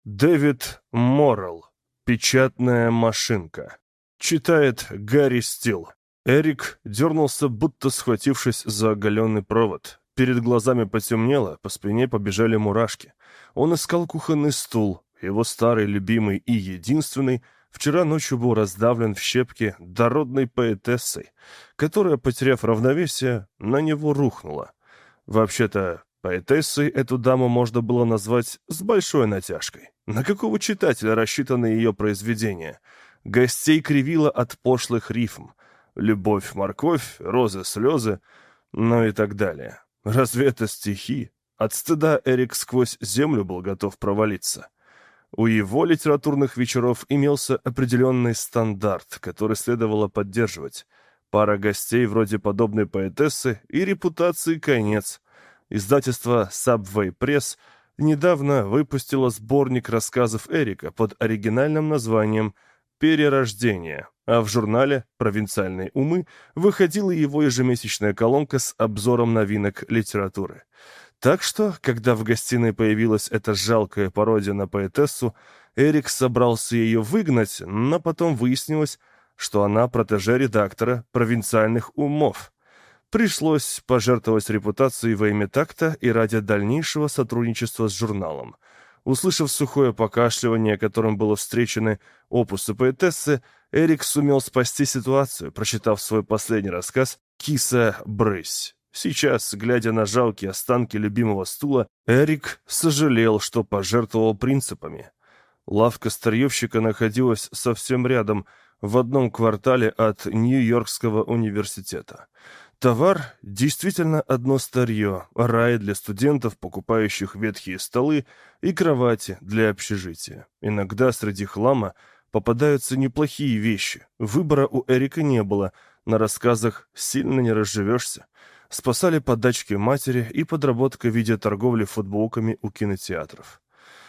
Дэвид Моррелл. «Печатная машинка». Читает Гарри Стил. Эрик дернулся, будто схватившись за оголенный провод. Перед глазами потемнело, по спине побежали мурашки. Он искал кухонный стул. Его старый, любимый и единственный вчера ночью был раздавлен в щепки дородной поэтессой, которая, потеряв равновесие, на него рухнула. Вообще-то, поэтессой эту даму можно было назвать с большой натяжкой. На какого читателя рассчитаны ее произведения? Гостей кривило от пошлых рифм. Любовь, морковь, розы, слезы, ну и так далее. Разве это стихи? От стыда Эрик сквозь землю был готов провалиться. У его литературных вечеров имелся определенный стандарт, который следовало поддерживать. Пара гостей вроде подобной поэтессы и репутации конец. Издательство Subway Press недавно выпустило сборник рассказов Эрика под оригинальным названием «Перерождение», а в журнале «Провинциальные умы» выходила его ежемесячная колонка с обзором новинок литературы. Так что, когда в гостиной появилась эта жалкая пародия на поэтессу, Эрик собрался ее выгнать, но потом выяснилось, что она протеже редактора «Провинциальных умов». Пришлось пожертвовать репутацией во имя такта и ради дальнейшего сотрудничества с журналом. Услышав сухое покашливание, которым было встречены опусы поэтессы, Эрик сумел спасти ситуацию, прочитав свой последний рассказ «Киса Брысь». Сейчас, глядя на жалкие останки любимого стула, Эрик сожалел, что пожертвовал принципами. Лавка старьевщика находилась совсем рядом, в одном квартале от Нью-Йоркского университета. Товар действительно одно старье, рай для студентов, покупающих ветхие столы и кровати для общежития. Иногда среди хлама попадаются неплохие вещи. Выбора у Эрика не было, на рассказах сильно не разживешься. Спасали подачки матери и подработка в виде торговли футболками у кинотеатров.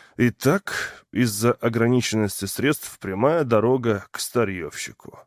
Итак, из-за ограниченности средств прямая дорога к старьевщику.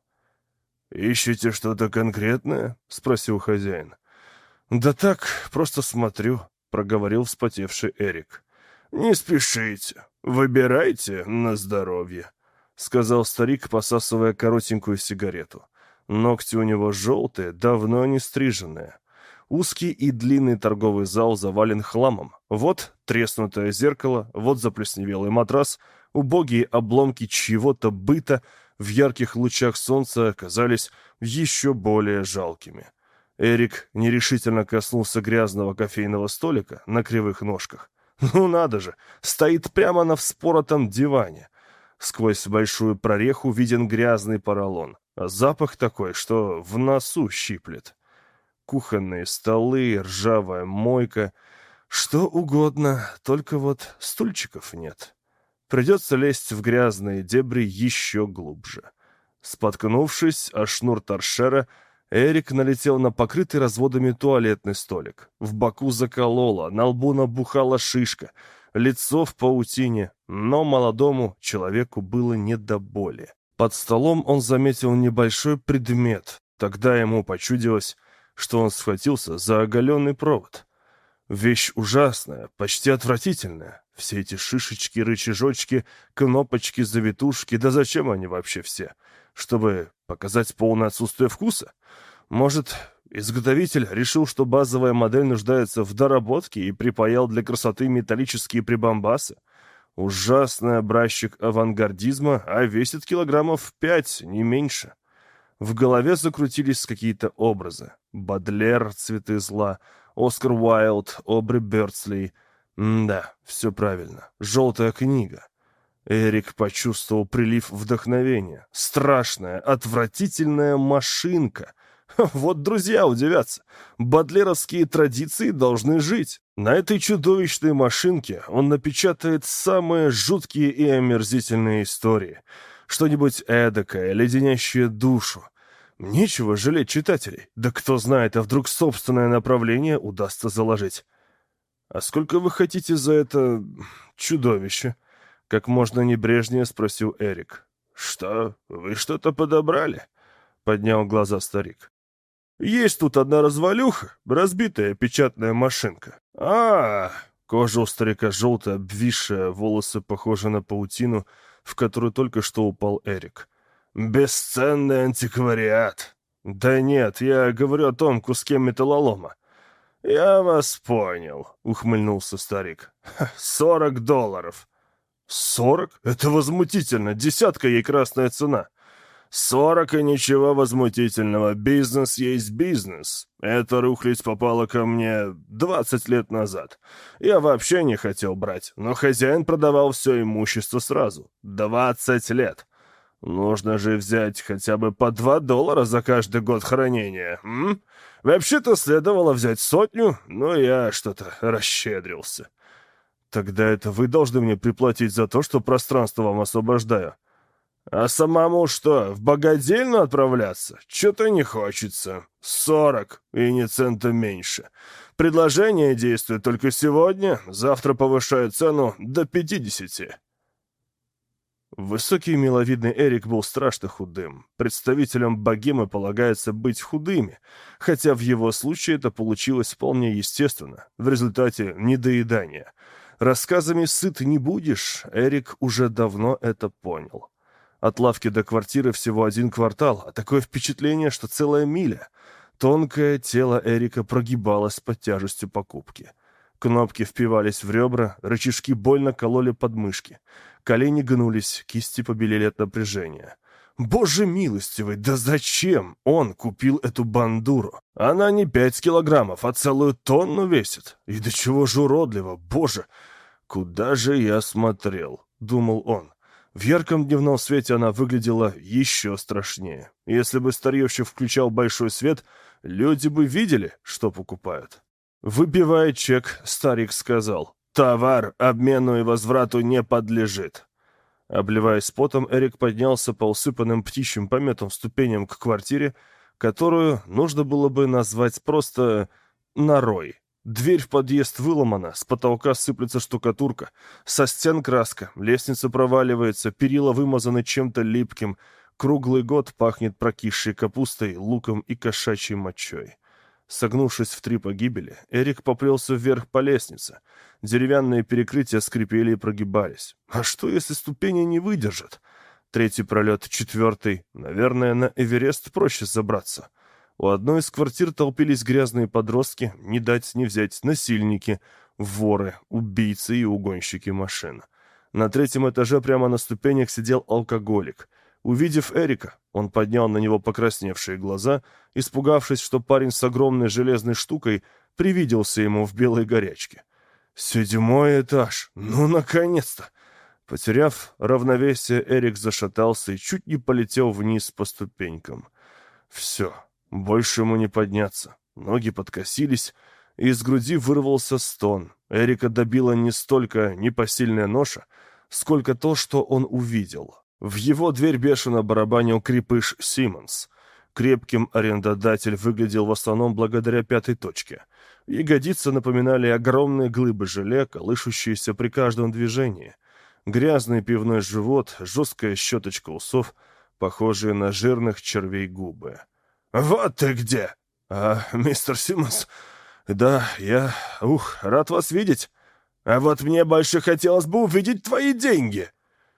«Ищете что-то конкретное?» — спросил хозяин. «Да так, просто смотрю», — проговорил вспотевший Эрик. «Не спешите, выбирайте на здоровье», — сказал старик, посасывая коротенькую сигарету. Ногти у него желтые, давно не стриженные. Узкий и длинный торговый зал завален хламом. Вот треснутое зеркало, вот заплесневелый матрас, убогие обломки чьего-то быта в ярких лучах солнца оказались еще более жалкими. Эрик нерешительно коснулся грязного кофейного столика на кривых ножках. Ну надо же, стоит прямо на вспоротом диване. Сквозь большую прореху виден грязный поролон, а запах такой, что в носу щиплет. Кухонные столы, ржавая мойка, что угодно, только вот стульчиков нет. Придется лезть в грязные дебри еще глубже. Споткнувшись о шнур торшера, Эрик налетел на покрытый разводами туалетный столик. В боку закололо, на лбу набухала шишка, лицо в паутине, но молодому человеку было не до боли. Под столом он заметил небольшой предмет. Тогда ему почудилось, что он схватился за оголенный провод. Вещь ужасная, почти отвратительная. Все эти шишечки, рычажочки, кнопочки, завитушки, да зачем они вообще все? Чтобы показать полное отсутствие вкуса? Может, изготовитель решил, что базовая модель нуждается в доработке и припаял для красоты металлические прибамбасы? Ужасный образчик авангардизма, а весит килограммов 5, не меньше. В голове закрутились какие-то образы. Бодлер, «Цветы зла», Оскар Уайлд, Обри Бёрдсли. Да, все правильно. «Желтая книга». Эрик почувствовал прилив вдохновения. Страшная, отвратительная машинка. Вот друзья удивятся. Бодлеровские традиции должны жить. На этой чудовищной машинке он напечатает самые жуткие и омерзительные истории. Что-нибудь эдакое, леденящее душу. Нечего жалеть читателей. Да кто знает, а вдруг собственное направление удастся заложить. «А сколько вы хотите за это чудовище?» Как можно небрежнее спросил Эрик. «Что, вы что-то подобрали?» Поднял глаза старик. «Есть тут одна развалюха, разбитая печатная машинка». Кожа у старика желтая, обвисшая, волосы похожи на паутину, в которую только что упал Эрик. «Бесценный антиквариат!» «Да нет, я говорю о том куске металлолома». «Я вас понял», — ухмыльнулся старик. $40. 40? Это возмутительно. Десятка ей красная цена. 40 и ничего возмутительного. Бизнес есть бизнес. Эта рухлядь попала ко мне 20 лет назад. Я вообще не хотел брать, но хозяин продавал все имущество сразу. 20 лет. Нужно же взять хотя бы по $2 за каждый год хранения. Вообще-то следовало взять 100, но я что-то расщедрился. Тогда это вы должны мне приплатить за то, что пространство вам освобождаю. А самому что, в богадельню отправляться? Что-то не хочется. 40, и ни цента меньше. Предложение действует только сегодня, завтра повышаю цену до 50. Высокий миловидный Эрик был страшно худым. Представителям богемы полагается быть худыми, хотя в его случае это получилось вполне естественно, в результате недоедания. Рассказами сыт не будешь, Эрик уже давно это понял. От лавки до квартиры всего 1 квартал, а такое впечатление, что целая миля. Тонкое тело Эрика прогибалось под тяжестью покупки. Кнопки впивались в ребра, рычажки больно кололи подмышки. Колени гнулись, кисти побелели от напряжения. Боже милостивый, да зачем он купил эту бандуру? Она не 5 килограммов, а целую тонну весит. И до чего же уродливо, боже! Куда же я смотрел? Думал он. В ярком дневном свете она выглядела еще страшнее. Если бы старьевщик включал большой свет, люди бы видели, что покупают. Выбивая чек, старик сказал: «Товар обмену и возврату не подлежит». Обливаясь потом, Эрик поднялся по усыпанным птичьим пометом ступеням к квартире, которую нужно было бы назвать просто норой. Дверь в подъезд выломана, с потолка сыплется штукатурка, со стен краска, лестница проваливается, перила вымазаны чем-то липким, круглый год пахнет прокисшей капустой, луком и кошачьей мочой. Согнувшись в 3 погибели, Эрик поплелся вверх по лестнице. Деревянные перекрытия скрипели и прогибались. А что, если ступени не выдержат? 3-й пролет, 4-й. Наверное, на Эверест проще забраться. У одной из квартир толпились грязные подростки, не дать не взять насильники, воры, убийцы и угонщики машин. На 3-м этаже прямо на ступенях сидел алкоголик. Увидев Эрика, он поднял на него покрасневшие глаза, испугавшись, что парень с огромной железной штукой привиделся ему в белой горячке. 7-й этаж! Ну, наконец-то! Потеряв равновесие, Эрик зашатался и чуть не полетел вниз по ступенькам. Все, больше ему не подняться. Ноги подкосились, и из груди вырвался стон. Эрика добила не столько непосильная ноша, сколько то, что он увидел. В его дверь бешено барабанил крепыш Симмонс. Крепким арендодатель выглядел в основном благодаря 5-й точке. Ягодицы напоминали огромные глыбы желе, колышущиеся при каждом движении. Грязный пивной живот, жесткая щеточка усов, похожие на жирных червей губы. «Вот ты где!» «Мистер Симмонс?» «Да, я... рад вас видеть. А вот мне больше хотелось бы увидеть твои деньги».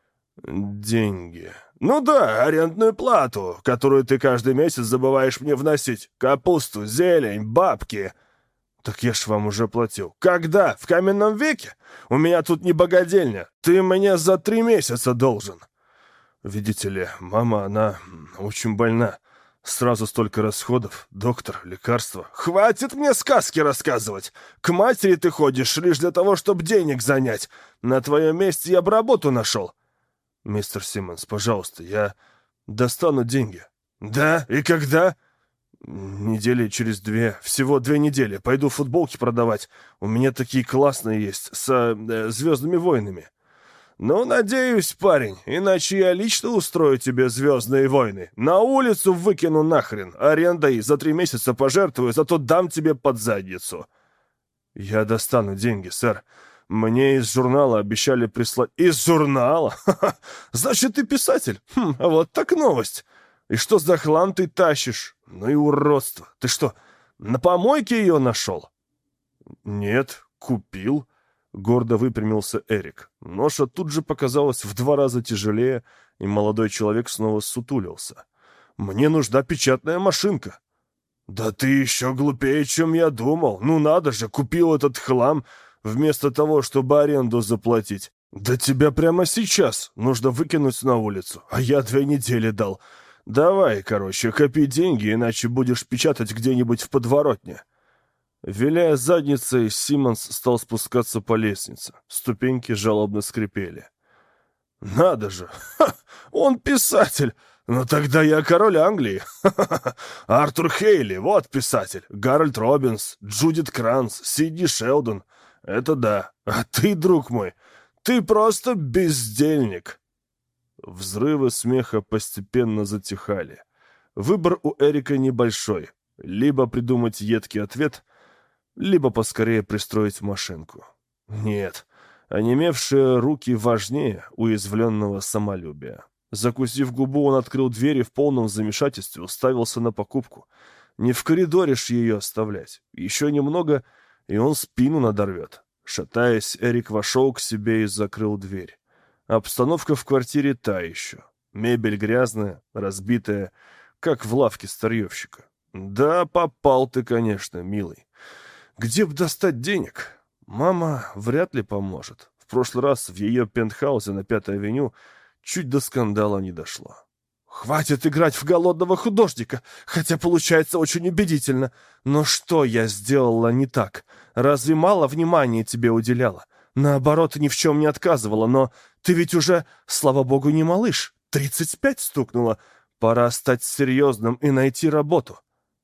«Деньги?» «Ну да, арендную плату, которую ты каждый месяц забываешь мне вносить. Капусту, зелень, бабки». «Так я ж вам уже платил». «Когда? В каменном веке? У меня тут не богадельня. Ты мне за 3 месяца должен». «Видите ли, мама, она очень больна. Сразу столько расходов. Доктор, лекарства». «Хватит мне сказки рассказывать. К матери ты ходишь лишь для того, чтобы денег занять. На твоем месте я бы работу нашел». «Мистер Симмонс, пожалуйста, я достану деньги». «Да? И когда?» «Недели через 2. Всего 2 недели. Пойду футболки продавать. У меня такие классные есть, с «Звездными войнами». «Ну, надеюсь, парень, иначе я лично устрою тебе «Звездные войны». На улицу выкину нахрен. Арендой за 3 месяца пожертвую, зато дам тебе под задницу». «Я достану деньги, сэр. Мне из журнала обещали прислать...» «Из журнала? Ха-ха! Значит, ты писатель? Вот так новость! И что за хлам ты тащишь? Ну и уродство! Ты что, на помойке ее нашел?» «Нет, купил. Гордо выпрямился Эрик. Ноша тут же показалась в 2 раза тяжелее, и молодой человек снова ссутулился. «Мне нужна печатная машинка». «Да ты еще глупее, чем я думал. Ну надо же, купил этот хлам, вместо того, чтобы аренду заплатить. Да тебя прямо сейчас нужно выкинуть на улицу, а я 2 недели дал. Давай, короче, копи деньги, иначе будешь печатать где-нибудь в подворотне». Виляя задницей, Симмонс стал спускаться по лестнице. Ступеньки жалобно скрипели. «Надо же! Ха! Он писатель! Ну тогда я король Англии! Ха-ха-ха! Артур Хейли, вот писатель! Гарольд Робинс, Джудит Кранц, Сидни Шелдон. Это да! А ты, друг мой, ты просто бездельник!» Взрывы смеха постепенно затихали. Выбор у Эрика небольшой. Либо придумать едкий ответ, либо поскорее пристроить машинку. Нет, онемевшие руки важнее уязвленного самолюбия. Закусив губу, он открыл дверь и в полном замешательстве уставился на покупку. Не в коридоре ж ее оставлять. Еще немного, и он спину надорвет. Шатаясь, Эрик вошел к себе и закрыл дверь. Обстановка в квартире та еще. Мебель грязная, разбитая, как в лавке старьевщика. Да, попал ты, конечно, милый. Где б достать денег? Мама вряд ли поможет. В прошлый раз в ее пентхаусе на 5-й авеню чуть до скандала не дошло. «Хватит играть в голодного художника, хотя получается очень убедительно. Но что я сделала не так? Разве мало внимания тебе уделяла? Наоборот, ни в чем не отказывала, но ты ведь уже, слава богу, не малыш. 35 стукнуло. Пора стать серьезным и найти работу».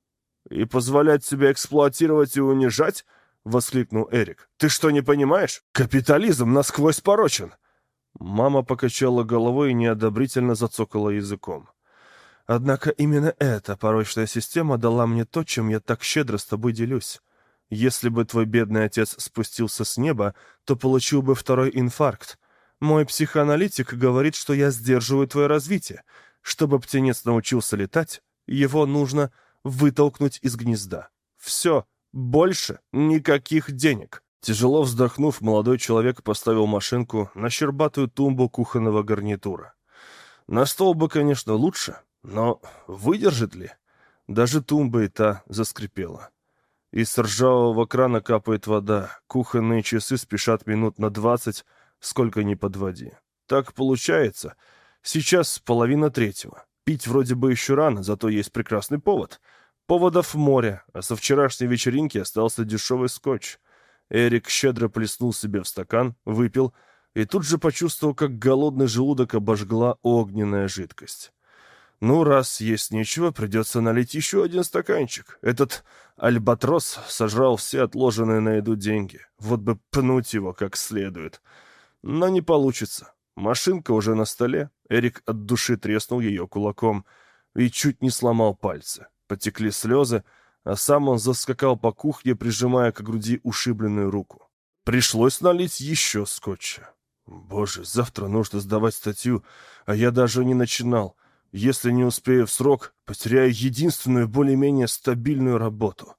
«И позволять себя эксплуатировать и унижать?» — воскликнул Эрик. «Ты что, не понимаешь? Капитализм насквозь порочен!» Мама покачала головой и неодобрительно зацокала языком. «Однако именно эта порочная система дала мне то, чем я так щедро с тобой делюсь. Если бы твой бедный отец спустился с неба, то получил бы 2-й инфаркт. Мой психоаналитик говорит, что я сдерживаю твое развитие. Чтобы птенец научился летать, его нужно вытолкнуть из гнезда. Все, больше никаких денег». Тяжело вздохнув, молодой человек поставил машинку на щербатую тумбу кухонного гарнитура. На стол бы, конечно, лучше, но выдержит ли? Даже тумба и та заскрипела. Из ржавого крана капает вода, кухонные часы спешат минут на 20, сколько ни подводи. Так получается. Сейчас 2:30. Пить вроде бы еще рано, зато есть прекрасный повод. Поводов море, а со вчерашней вечеринки остался дешевый скотч. Эрик щедро плеснул себе в стакан, выпил и тут же почувствовал, как голодный желудок обожгла огненная жидкость. Ну, раз есть нечего, придется налить еще 1 стаканчик. Этот альбатрос сожрал все отложенные на еду деньги. Вот бы пнуть его как следует. Но не получится. Машинка уже на столе. Эрик от души треснул ее кулаком и чуть не сломал пальцы. Потекли слезы, а сам он заскакал по кухне, прижимая к груди ушибленную руку. Пришлось налить еще скотча. Боже, завтра нужно сдавать статью, а я даже не начинал. Если не успею в срок, потеряю единственную более-менее стабильную работу.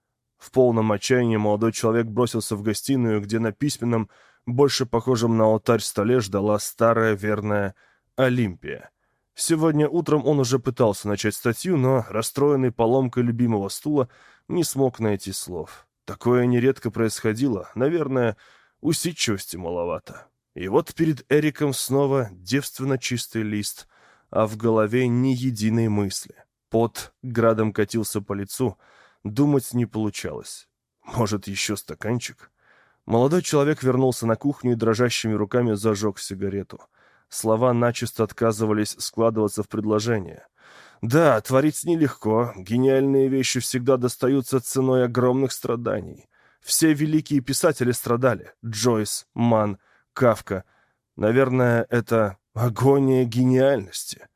В полном отчаянии молодой человек бросился в гостиную, где на письменном, больше похожем на алтарь столе, ждала старая верная Олимпия. Сегодня утром он уже пытался начать статью, но, расстроенный поломкой любимого стула, не смог найти слов. Такое нередко происходило, наверное, усидчивости маловато. И вот перед Эриком снова девственно чистый лист, а в голове ни единой мысли. Пот градом катился по лицу, думать не получалось. Может, еще стаканчик? Молодой человек вернулся на кухню и дрожащими руками зажег сигарету. Слова начисто отказывались складываться в предложение. Да, творить нелегко, гениальные вещи всегда достаются ценой огромных страданий. Все великие писатели страдали. Джойс, Манн, Кафка. Наверное, это агония гениальности.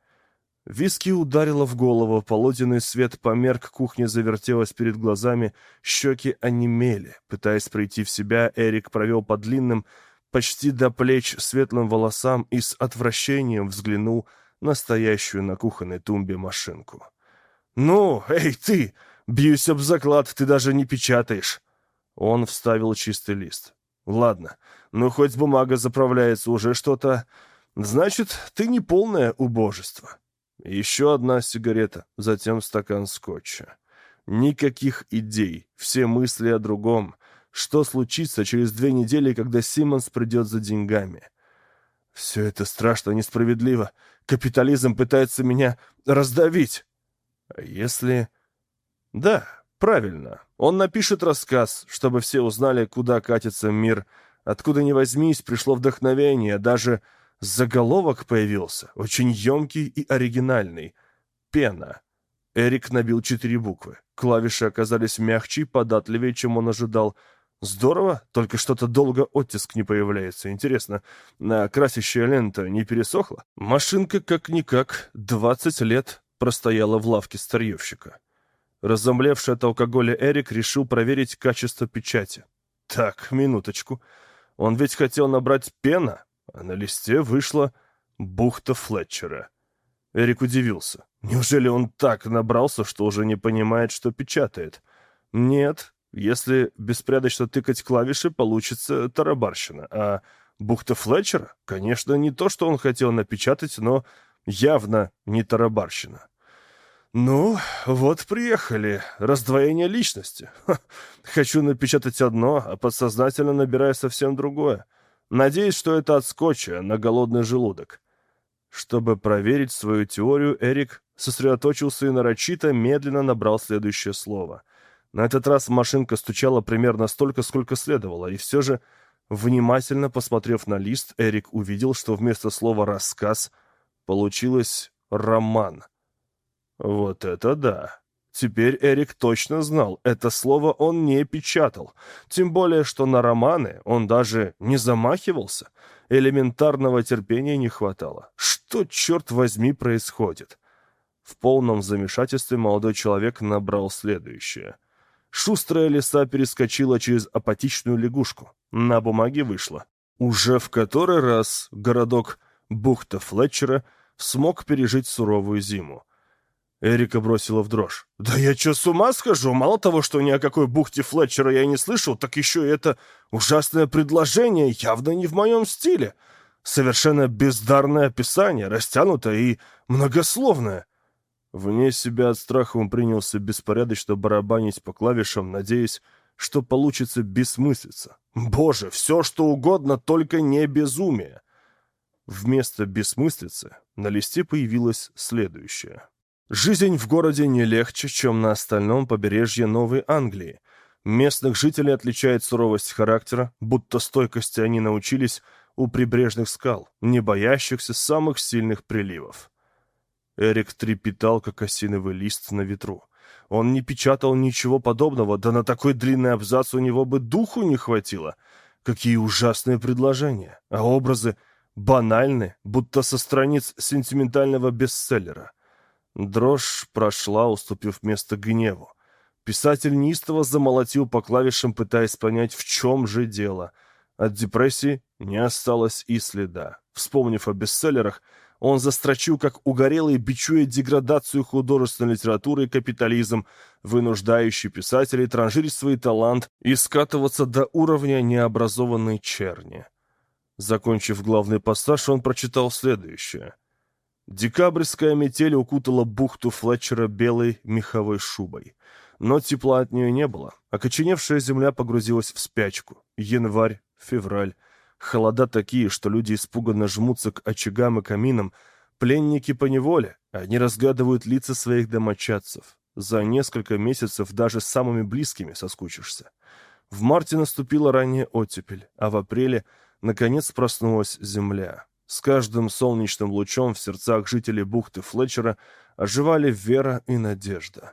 Виски ударило в голову, полуденный свет померк, кухня завертелась перед глазами, щеки онемели. Пытаясь прийти в себя, Эрик провел по длинным, почти до плеч светлым волосам и с отвращением взглянул на стоящую на кухонной тумбе машинку. «Ну, эй, ты! Бьюсь об заклад, ты даже не печатаешь!» Он вставил чистый лист. Ладно, ну хоть бумага заправляется, уже что-то. Значит, ты не полное убожество. Еще одна сигарета, затем стакан скотча. Никаких идей, все мысли о другом. Что случится через 2 недели, когда Симмонс придет за деньгами? Все это страшно несправедливо. Капитализм пытается меня раздавить. А если... Да, правильно. Он напишет рассказ, чтобы все узнали, куда катится мир. Откуда ни возьмись, пришло вдохновение. Даже заголовок появился, очень емкий и оригинальный. «Пена». Эрик набил 4 буквы. Клавиши оказались мягче и податливее, чем он ожидал. Здорово, только что-то долго оттиск не появляется. Интересно, красящая лента не пересохла? Машинка как-никак 20 лет простояла в лавке старьевщика. Разомлевший от алкоголя Эрик решил проверить качество печати. Так, минуточку. Он ведь хотел набрать «Пена», а на листе вышла «Бухта Флетчера». Эрик удивился. Неужели он так набрался, что уже не понимает, что печатает? Нет, если беспорядочно тыкать клавиши, получится тарабарщина. А «Бухта Флетчера», конечно, не то, что он хотел напечатать, но явно не тарабарщина. «Ну, вот приехали. Раздвоение личности. Ха. Хочу напечатать одно, а подсознательно набираю совсем другое. Надеюсь, что это от скотча на голодный желудок». Чтобы проверить свою теорию, Эрик сосредоточился и нарочито медленно набрал следующее слово. На этот раз машинка стучала примерно столько, сколько следовало, и все же, внимательно посмотрев на лист, Эрик увидел, что вместо слова «рассказ» получилось «роман». Вот это да! Теперь Эрик точно знал, это слово он не печатал. Тем более, что на романы он даже не замахивался. Элементарного терпения не хватало. Что, черт возьми, происходит? В полном замешательстве молодой человек набрал следующее. Шустрая лиса перескочила через апатичную лягушку. На бумаге вышло. Уже в который раз городок Бухта Флетчера смог пережить суровую зиму. Эрика бросила в дрожь. «Да я что, с ума схожу? Мало того, что ни о какой бухте Флетчера я не слышал, так еще и это ужасное предложение явно не в моем стиле. Совершенно бездарное описание, растянутое и многословное». Вне себя от страха он принялся беспорядочно барабанить по клавишам, надеясь, что получится бессмыслица. Боже, все что угодно, только не безумие. Вместо бессмыслицы на листе появилось следующее. Жизнь в городе не легче, чем на остальном побережье Новой Англии. Местных жителей отличает суровость характера, будто стойкости они научились у прибрежных скал, не боящихся самых сильных приливов. Эрик трепетал, как осиновый лист на ветру. Он не печатал ничего подобного, да на такой длинный абзац у него бы духу не хватило. Какие ужасные предложения, а образы банальны, будто со страниц сентиментального бестселлера. Дрожь прошла, уступив место гневу. Писатель неистово замолотил по клавишам, пытаясь понять, в чем же дело. От депрессии не осталось и следа. Вспомнив о бестселлерах, он застрочил, как угорелый, бичуя деградацию художественной литературы и капитализм, вынуждающий писателей транжирить свой талант и скатываться до уровня необразованной черни. Закончив главный пассаж, он прочитал следующее. Декабрьская метель укутала бухту Флетчера белой меховой шубой. Но тепла от нее не было. Окоченевшая земля погрузилась в спячку. Январь, февраль. Холода такие, что люди испуганно жмутся к очагам и каминам. Пленники поневоле. Они разгадывают лица своих домочадцев. За несколько месяцев даже с самыми близкими соскучишься. В марте наступила ранняя оттепель, а в апреле, наконец, проснулась земля. С каждым солнечным лучом в сердцах жителей бухты Флетчера оживали вера и надежда.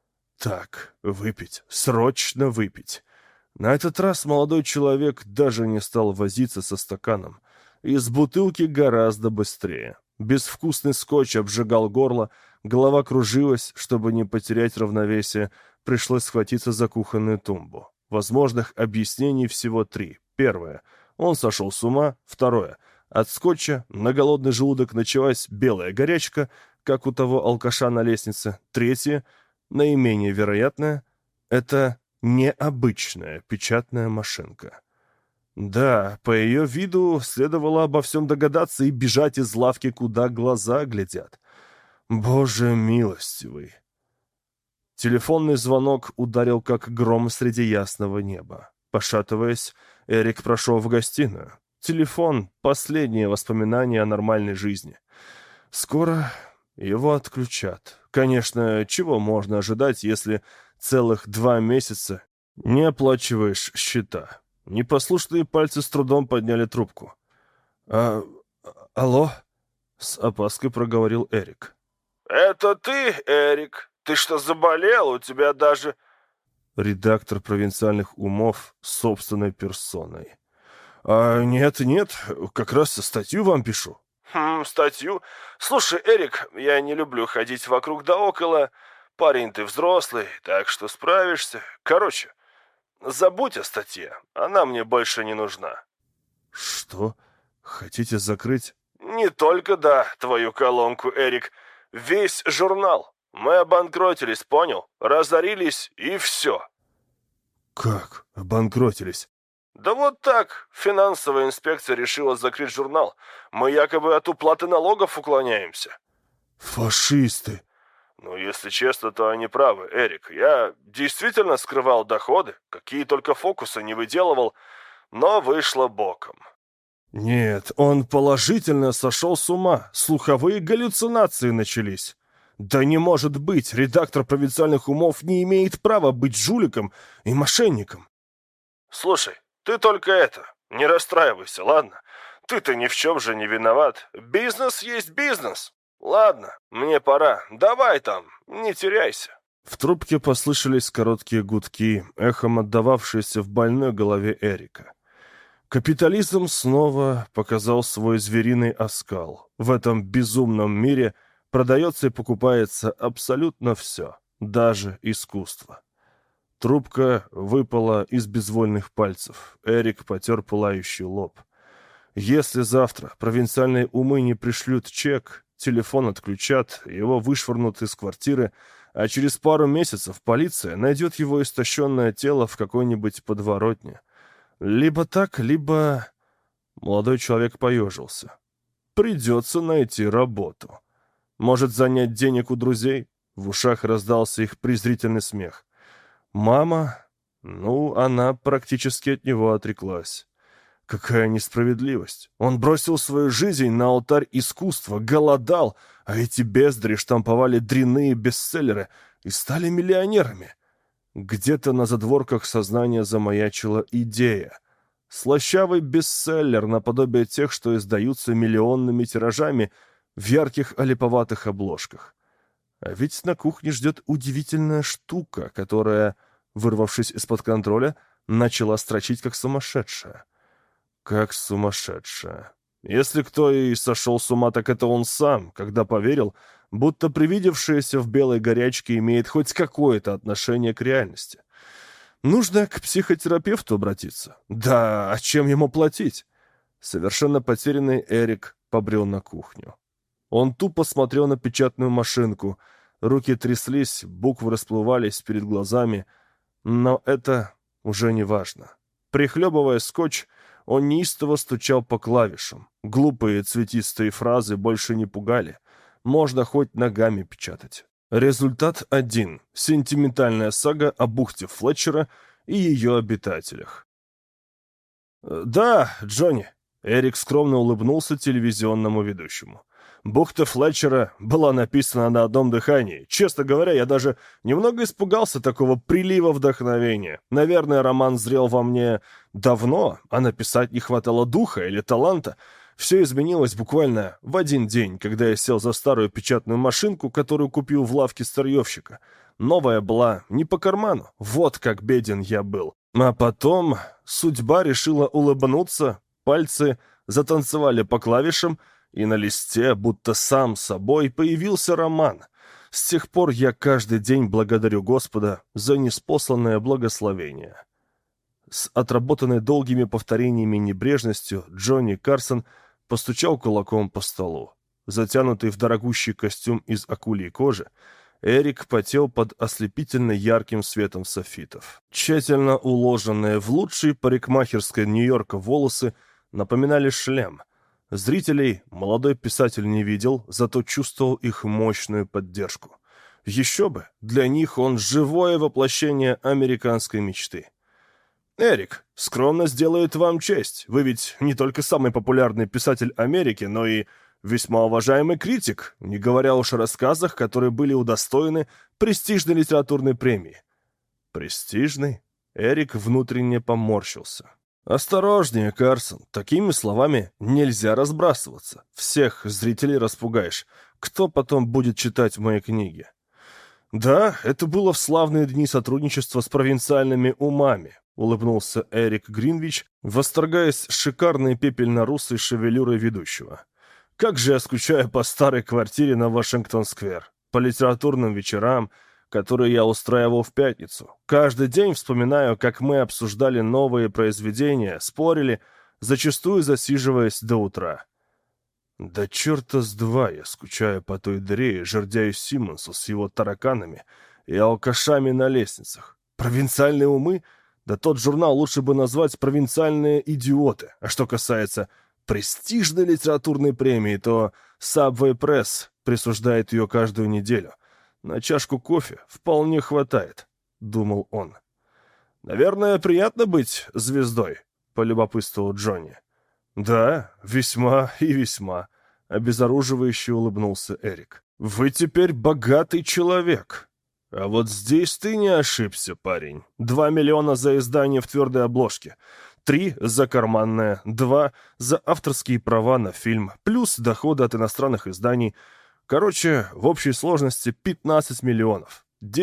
Так, выпить, срочно выпить. На этот раз молодой человек даже не стал возиться со стаканом. Из бутылки гораздо быстрее. Безвкусный скотч обжигал горло, голова кружилась, чтобы не потерять равновесие, пришлось схватиться за кухонную тумбу. Возможных объяснений всего 3. Первое. Он сошел с ума. Второе. От скотча на голодный желудок началась белая горячка, как у того алкаша на лестнице. Третье, наименее вероятное, это необычная печатная машинка. Да, по ее виду следовало обо всем догадаться и бежать из лавки, куда глаза глядят. Боже милостивый! Телефонный звонок ударил, как гром среди ясного неба. Пошатываясь, Эрик прошел в гостиную. Телефон — последнее воспоминание о нормальной жизни. Скоро его отключат. Конечно, чего можно ожидать, если целых 2 месяца не оплачиваешь счета? Непослушные пальцы с трудом подняли трубку. «А... алло?» — с опаской проговорил Эрик. «Это ты, Эрик? Ты что, заболел? У тебя даже...» Редактор «Провинциальных умов» собственной персоной. Нет, как раз статью вам пишу». Статью? Слушай, Эрик, я не люблю ходить вокруг да около. Парень, ты взрослый, так что справишься. Короче, забудь о статье, она мне больше не нужна». «Что? Хотите закрыть?» «Не только, да, твою колонку, Эрик. Весь журнал. Мы обанкротились, понял? Разорились и все». «Как обанкротились?» «Да вот так. Финансовая инспекция решила закрыть журнал. Мы якобы от уплаты налогов уклоняемся». «Фашисты!» «Ну, если честно, то они правы, Эрик. Я действительно скрывал доходы, какие только фокусы не выделывал, но вышло боком». «Нет, он положительно сошел с ума. Слуховые галлюцинации начались». «Да не может быть! Редактор «Провинциальных умов» не имеет права быть жуликом и мошенником». «Слушай, ты только не расстраивайся, ладно? Ты-то ни в чем же не виноват. Бизнес есть бизнес. Ладно, мне пора. Давай там, не теряйся». В трубке послышались короткие гудки, эхом отдававшиеся в больной голове Эрика. Капитализм снова показал свой звериный оскал. В этом безумном мире продается и покупается абсолютно все, даже искусство. Трубка выпала из безвольных пальцев. Эрик потер пылающий лоб. Если завтра провинциальные умы не пришлют чек, телефон отключат, его вышвырнут из квартиры, а через пару месяцев полиция найдет его истощенное тело в какой-нибудь подворотне. Либо так, либо... Молодой человек поежился. Придется найти работу. Может, занять денег у друзей? В ушах раздался их презрительный смех. Мама? Ну, она практически от него отреклась. Какая несправедливость. Он бросил свою жизнь на алтарь искусства, голодал, а эти бездари штамповали дрянные бестселлеры и стали миллионерами. Где-то на задворках сознания замаячила идея. Слащавый бестселлер наподобие тех, что издаются миллионными тиражами в ярких олиповатых обложках. А ведь на кухне ждет удивительная штука, которая, вырвавшись из-под контроля, начала строчить как сумасшедшая. Как сумасшедшая. Если кто и сошел с ума, так это он сам, когда поверил, будто привидевшееся в белой горячке имеет хоть какое-то отношение к реальности. Нужно к психотерапевту обратиться. Да, а чем ему платить? Совершенно потерянный Эрик побрел на кухню. Он тупо смотрел на печатную машинку. Руки тряслись, буквы расплывались перед глазами. Но это уже не важно. Прихлебывая скотч, он неистово стучал по клавишам. Глупые цветистые фразы больше не пугали. Можно хоть ногами печатать. Результат один. Сентиментальная сага о бухте Флетчера и ее обитателях. «Да, Джонни», — Эрик скромно улыбнулся телевизионному ведущему. «Бухта Флетчера была написана на одном дыхании. Честно говоря, я даже немного испугался такого прилива вдохновения. Наверное, роман зрел во мне давно, а написать не хватало духа или таланта. Все изменилось буквально в один день, когда я сел за старую печатную машинку, которую купил в лавке старьевщика. Новая была не по карману. Вот как беден я был. А потом судьба решила улыбнуться, пальцы затанцевали по клавишам, и на листе, будто сам собой, появился роман. С тех пор я каждый день благодарю Господа за ниспосланное благословение». С отработанной долгими повторениями небрежностью Джонни Карсон постучал кулаком по столу. Затянутый в дорогущий костюм из акульей кожи, Эрик потел под ослепительно ярким светом софитов. Тщательно уложенные в лучшей парикмахерской Нью-Йорка волосы напоминали шлем. Зрителей молодой писатель не видел, зато чувствовал их мощную поддержку. Еще бы, для них он живое воплощение американской мечты. «Эрик, скромность делает вам честь. Вы ведь не только самый популярный писатель Америки, но и весьма уважаемый критик, не говоря уж о рассказах, которые были удостоены престижной литературной премии». «Престижный?» Эрик внутренне поморщился. «Осторожнее, Карсон, такими словами нельзя разбрасываться. Всех зрителей распугаешь. Кто потом будет читать мои книги?» «Да, это было в славные дни сотрудничества с провинциальными умами», — улыбнулся Эрик Гринвич, восторгаясь шикарной пепельно-русой шевелюрой ведущего. «Как же я скучаю по старой квартире на Вашингтон-сквер, по литературным вечерам, которые я устраивал в пятницу. Каждый день вспоминаю, как мы обсуждали новые произведения, спорили, зачастую засиживаясь до утра. Да черта с два я скучаю по той дыре и жердяю Симмонсу с его тараканами и алкашами на лестницах. Провинциальные умы? Да тот журнал лучше бы назвать «Провинциальные идиоты». А что касается престижной литературной премии, то Subway Press присуждает ее каждую неделю. На чашку кофе вполне хватает, — думал он. «Наверное, приятно быть звездой», — полюбопытствовал Джонни. «Да, весьма и весьма», — обезоруживающе улыбнулся Эрик. «Вы теперь богатый человек. А вот здесь ты не ошибся, парень. 2 миллиона за издание в твердой обложке, 3 за карманное, 2 за авторские права на фильм, плюс доходы от иностранных изданий. Короче, в общей сложности 15 миллионов.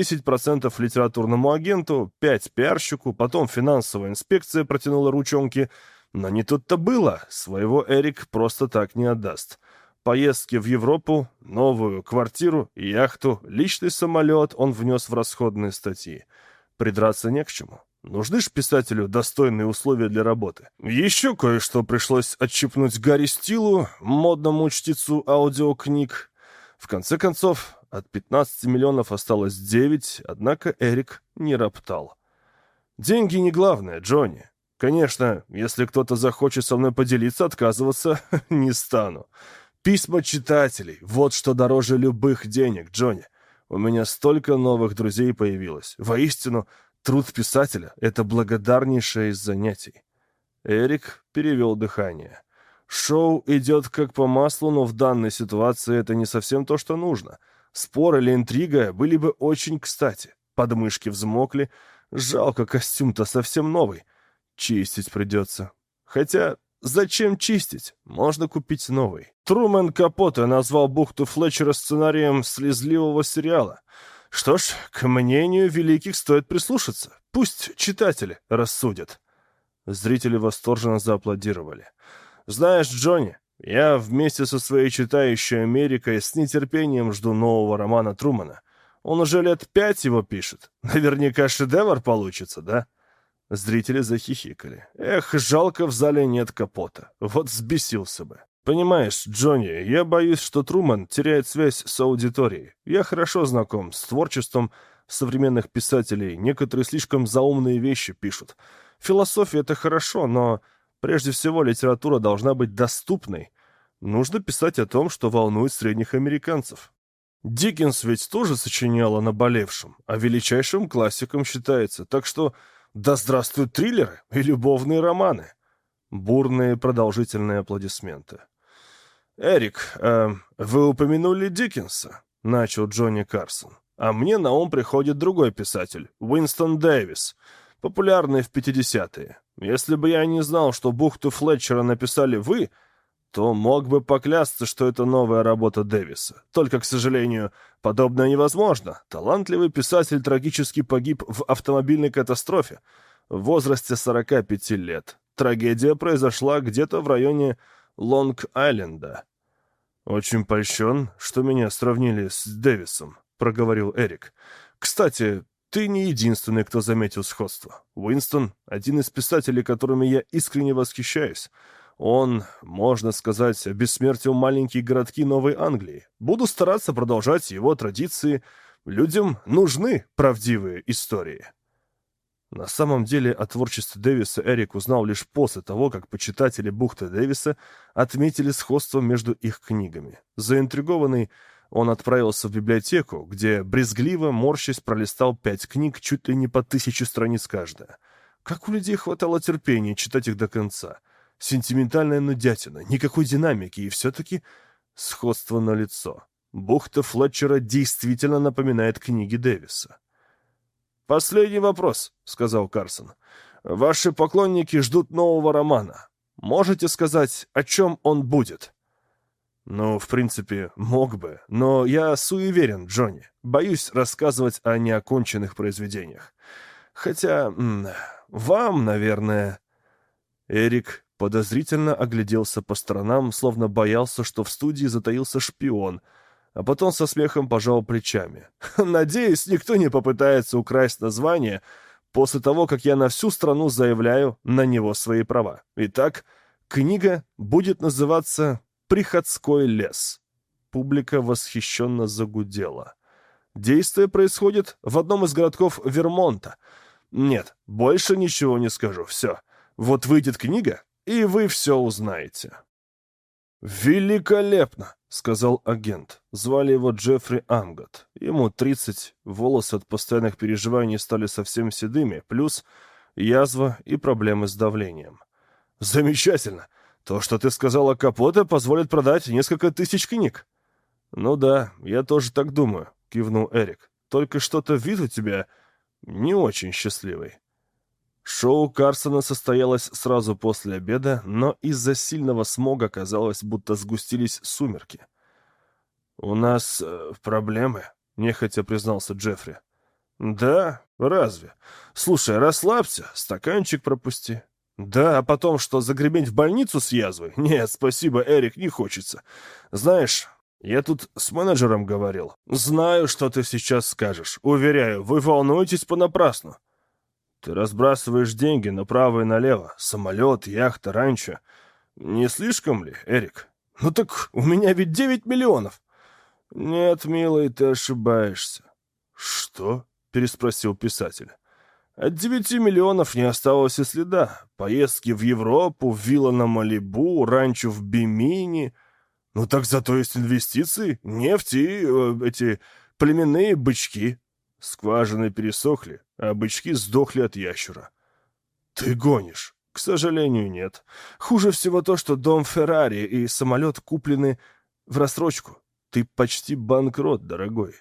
10% литературному агенту, 5 пиарщику, потом финансовая инспекция протянула ручонки. Но не тут-то было, своего Эрик просто так не отдаст. Поездки в Европу, новую квартиру, яхту, личный самолет он внес в расходные статьи. Придраться не к чему. Нужны ж писателю достойные условия для работы. Еще кое-что пришлось отщипнуть Гарри Стилу, модному чтецу аудиокниг. В конце концов, от 15 миллионов осталось 9, однако Эрик не роптал. «Деньги не главное, Джонни. Конечно, если кто-то захочет со мной поделиться, отказываться не стану. Письма читателей — вот что дороже любых денег, Джонни. У меня столько новых друзей появилось. Воистину, труд писателя — это благодарнейшее из занятий». Эрик перевел дыхание. Шоу идет как по маслу, но в данной ситуации это не совсем то, что нужно. Спор или интрига были бы очень кстати. Подмышки взмокли. Жалко, костюм-то совсем новый. Чистить придется. Хотя, зачем чистить? Можно купить новый. Трумэн Капоте назвал бухту Флетчера сценарием слезливого сериала. Что ж, к мнению великих стоит прислушаться. Пусть читатели рассудят. Зрители восторженно зааплодировали. «Знаешь, Джонни, я вместе со своей читающей Америкой с нетерпением жду нового романа Трумэна. Он уже лет 5 его пишет. Наверняка шедевр получится, да?» Зрители захихикали. «Эх, жалко, в зале нет Капота. Вот взбесился бы». «Понимаешь, Джонни, я боюсь, что Трумэн теряет связь с аудиторией. Я хорошо знаком с творчеством современных писателей. Некоторые слишком заумные вещи пишут. Философия — это хорошо, но прежде всего литература должна быть доступной. Нужно писать о том, что волнует средних американцев. Диккенс ведь тоже сочинял о наболевшем, а величайшим классиком считается, так что да здравствуют триллеры и любовные романы». Бурные продолжительные аплодисменты. «Эрик, вы упомянули Диккенса», — начал Джонни Карсон. «А мне на ум приходит другой писатель, Уинстон Дэвис, популярный в 50-е. Если бы я не знал, что «Бухту Флетчера» написали вы, то мог бы поклясться, что это новая работа Дэвиса. Только, к сожалению, подобное невозможно. Талантливый писатель трагически погиб в автомобильной катастрофе в возрасте 45 лет. Трагедия произошла где-то в районе Лонг-Айленда. «Очень польщен, что меня сравнили с Дэвисом», — проговорил Эрик. «Кстати, ты не единственный, кто заметил сходство. Уинстон — один из писателей, которыми я искренне восхищаюсь. Он, можно сказать, обессмертил маленькие городки Новой Англии. Буду стараться продолжать его традиции. Людям нужны правдивые истории. На самом деле о творчестве Дэвиса Эрик узнал лишь после того, как почитатели Бухты Дэвиса отметили сходство между их книгами. Заинтригованный, он отправился в библиотеку, где брезгливо, морщась, пролистал 5 книг, чуть ли не по 1000 страниц каждая. Как у людей хватало терпения читать их до конца. Сентиментальная нудятина, никакой динамики, и все-таки сходство налицо. Бухта Флетчера действительно напоминает книги Дэвиса. «Последний вопрос», — сказал Карсон. «Ваши поклонники ждут нового романа. Можете сказать, о чем он будет?» «Ну, в принципе, мог бы, но я суеверен, Джонни. Боюсь рассказывать о неоконченных произведениях. Хотя, вам, наверное...» Эрик подозрительно огляделся по сторонам, словно боялся, что в студии затаился шпион, а потом со смехом пожал плечами. «Надеюсь, никто не попытается украсть название после того, как я на всю страну заявляю на него свои права. Итак, книга будет называться «Приходской лес». Публика восхищенно загудела. Действие происходит в одном из городков Вермонта. Нет, больше ничего не скажу. Все. Вот выйдет книга, и вы все узнаете. «Великолепно!» — сказал агент. Звали его Джеффри Амгот. Ему 30, волосы от постоянных переживаний стали совсем седыми, плюс язва и проблемы с давлением. «Замечательно! То, что ты сказал о Капоте, позволит продать несколько тысяч книг». «Ну да, я тоже так думаю», — кивнул Эрик. «Только что-то вид у тебя не очень счастливый». Шоу Карсона состоялось сразу после обеда, но из-за сильного смога казалось, будто сгустились сумерки. «У нас проблемы», — нехотя признался Джеффри. «Да? Разве? Слушай, расслабься, стаканчик пропусти». «Да, а потом что, загреметь в больницу с язвой? Нет, спасибо, Эрик, не хочется. Знаешь, я тут с менеджером говорил. Знаю, что ты сейчас скажешь. Уверяю, вы волнуетесь понапрасну. Ты разбрасываешь деньги направо и налево. Самолет, яхта, ранчо. Не слишком ли, Эрик? Ну так у меня ведь 9 миллионов. Нет, милый, ты ошибаешься. Что? Переспросил писатель. От 9 миллионов не осталось и следа. Поездки в Европу, вилла на Малибу, ранчо в Бимини. Ну так зато есть инвестиции, нефть и эти племенные бычки. Скважины пересохли, а бычки сдохли от ящура. Ты гонишь? К сожалению, нет. Хуже всего то, что дом Феррари и самолет куплены в рассрочку. Ты почти банкрот, дорогой.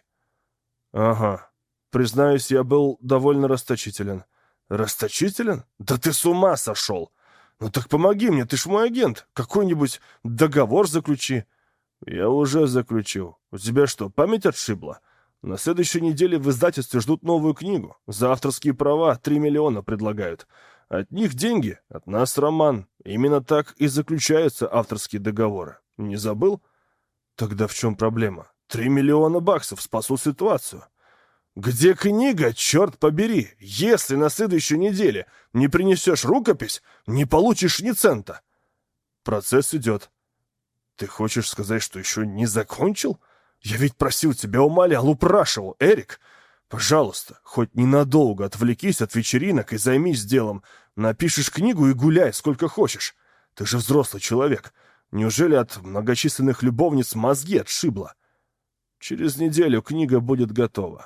Ага. Признаюсь, я был довольно расточителен. Расточителен? Да ты с ума сошел! Ну так помоги мне, ты ж мой агент. Какой-нибудь договор заключи. Я уже заключил. У тебя что, память отшибла? На следующей неделе в издательстве ждут новую книгу. За авторские права 3 миллиона предлагают. От них деньги, от нас роман. Именно так и заключаются авторские договоры. Не забыл? Тогда в чем проблема? 3 миллиона баксов спасу ситуацию. Где книга, черт побери? Если на следующей неделе не принесешь рукопись, не получишь ни цента. Процесс идет. Ты хочешь сказать, что еще не закончил? Я ведь просил тебя, умолял, упрашивал, Эрик. Пожалуйста, хоть ненадолго отвлекись от вечеринок и займись делом. Напишешь книгу и гуляй сколько хочешь. Ты же взрослый человек. Неужели от многочисленных любовниц мозги отшибло? Через неделю книга будет готова.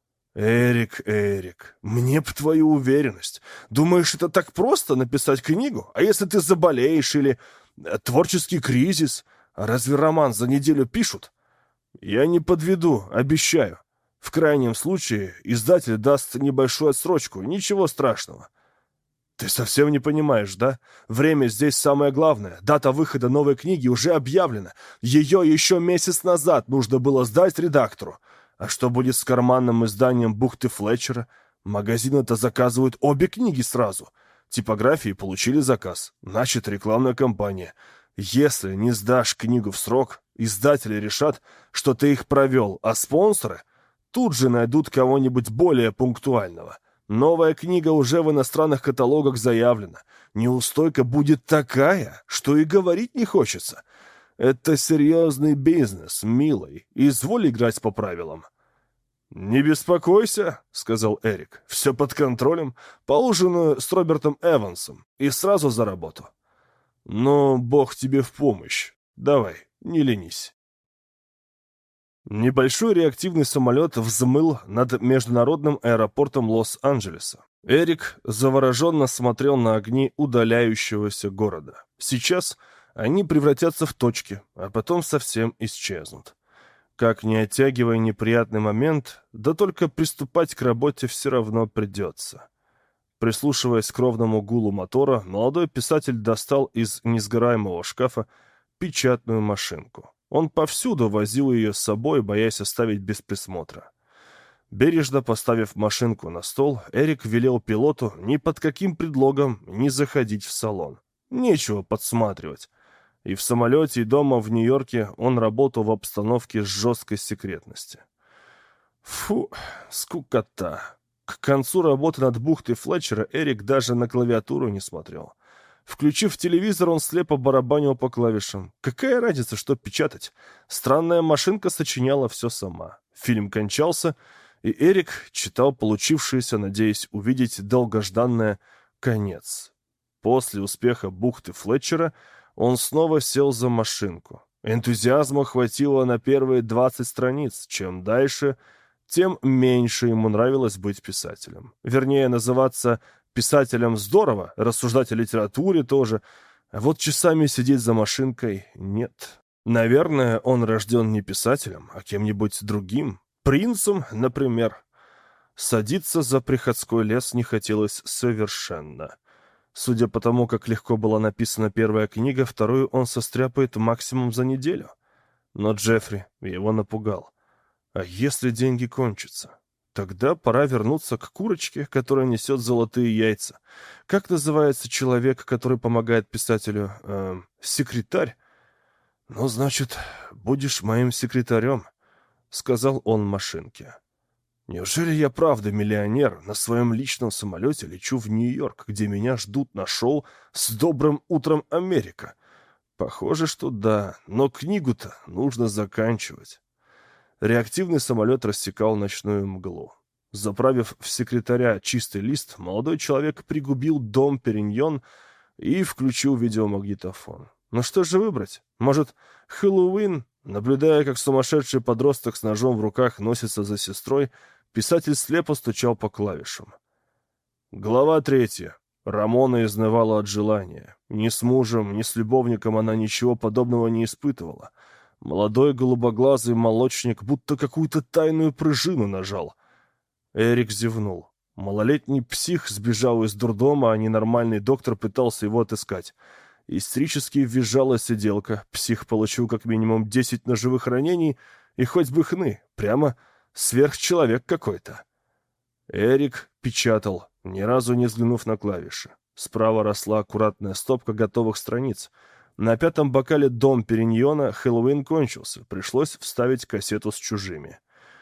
Эрик, мне б твою уверенность. Думаешь, это так просто написать книгу? А если ты заболеешь или творческий кризис? Разве роман за неделю пишут? Я не подведу, обещаю. В крайнем случае издатель даст небольшую отсрочку, ничего страшного. Ты совсем не понимаешь, да? Время здесь самое главное. Дата выхода новой книги уже объявлена. Ее еще месяц назад нужно было сдать редактору. А что будет с карманным изданием Бухты Флетчера? Магазины-то заказывают обе книги сразу. Типографии получили заказ. Начата рекламная кампания. Если не сдашь книгу в срок, издатели решат, что ты их провел, а спонсоры тут же найдут кого-нибудь более пунктуального. Новая книга уже в иностранных каталогах заявлена. Неустойка будет такая, что и говорить не хочется. Это серьезный бизнес, милый. Изволь играть по правилам. «Не беспокойся», — сказал Эрик. «Все под контролем. Поужинаю с Робертом Эвансом и сразу за работу». «Но Бог тебе в помощь. Давай, не ленись». Небольшой реактивный самолет взмыл над международным аэропортом Лос-Анджелеса. Эрик завороженно смотрел на огни удаляющегося города. Сейчас они превратятся в точки, а потом совсем исчезнут. Как ни оттягивая неприятный момент, да только приступать к работе все равно придется. Прислушиваясь к ровному гулу мотора, молодой писатель достал из несгораемого шкафа печатную машинку. Он повсюду возил ее с собой, боясь оставить без присмотра. Бережно поставив машинку на стол, Эрик велел пилоту ни под каким предлогом не заходить в салон. Нечего подсматривать. И в самолете, и дома в Нью-Йорке он работал в обстановке жесткой секретности. Фу, скукота. К концу работы над бухтой Флетчера Эрик даже на клавиатуру не смотрел. Включив телевизор, он слепо барабанил по клавишам. Какая разница, что печатать? Странная машинка сочиняла все сама. Фильм кончался, и Эрик читал получившееся, надеясь увидеть долгожданное «конец». После успеха бухты Флетчера он снова сел за машинку. Энтузиазма хватило на первые 20 страниц. Чем дальше, тем меньше ему нравилось быть писателем. Вернее, называться писателем здорово, рассуждать о литературе тоже, а вот часами сидеть за машинкой — нет. Наверное, он рожден не писателем, а кем-нибудь другим. Принцем, например. Садиться за приходской лес не хотелось совершенно. Судя по тому, как легко была написана первая книга, вторую он состряпает максимум за неделю. Но Джеффри его напугал. А если деньги кончатся? Тогда пора вернуться к курочке, которая несет золотые яйца. Как называется человек, который помогает писателю? Секретарь? Ну, значит, будешь моим секретарем, сказал он машинке. Неужели я правда миллионер? На своем личном самолете лечу в Нью-Йорк, где меня ждут на шоу «С добрым утром, Америка». Похоже, что да, но книгу-то нужно заканчивать. Реактивный самолет рассекал ночную мглу. Заправив в секретаря чистый лист, молодой человек пригубил дом Периньон и включил видеомагнитофон. Ну что же выбрать? Может, Хэллоуин? Наблюдая, как сумасшедший подросток с ножом в руках носится за сестрой, писатель слепо стучал по клавишам. Глава 3. Рамона изнывала от желания. Ни с мужем, ни с любовником она ничего подобного не испытывала. Молодой голубоглазый молочник будто какую-то тайную пружину нажал. Эрик зевнул. Малолетний псих сбежал из дурдома, а ненормальный доктор пытался его отыскать. Истерически визжала сиделка. Псих получил как минимум 10 ножевых ранений, и хоть бы хны, прямо сверхчеловек какой-то. Эрик печатал, ни разу не взглянув на клавиши. Справа росла аккуратная стопка готовых страниц. На 5-м бокале «Дом Периньона» Хэллоуин кончился, пришлось вставить кассету с «Чужими».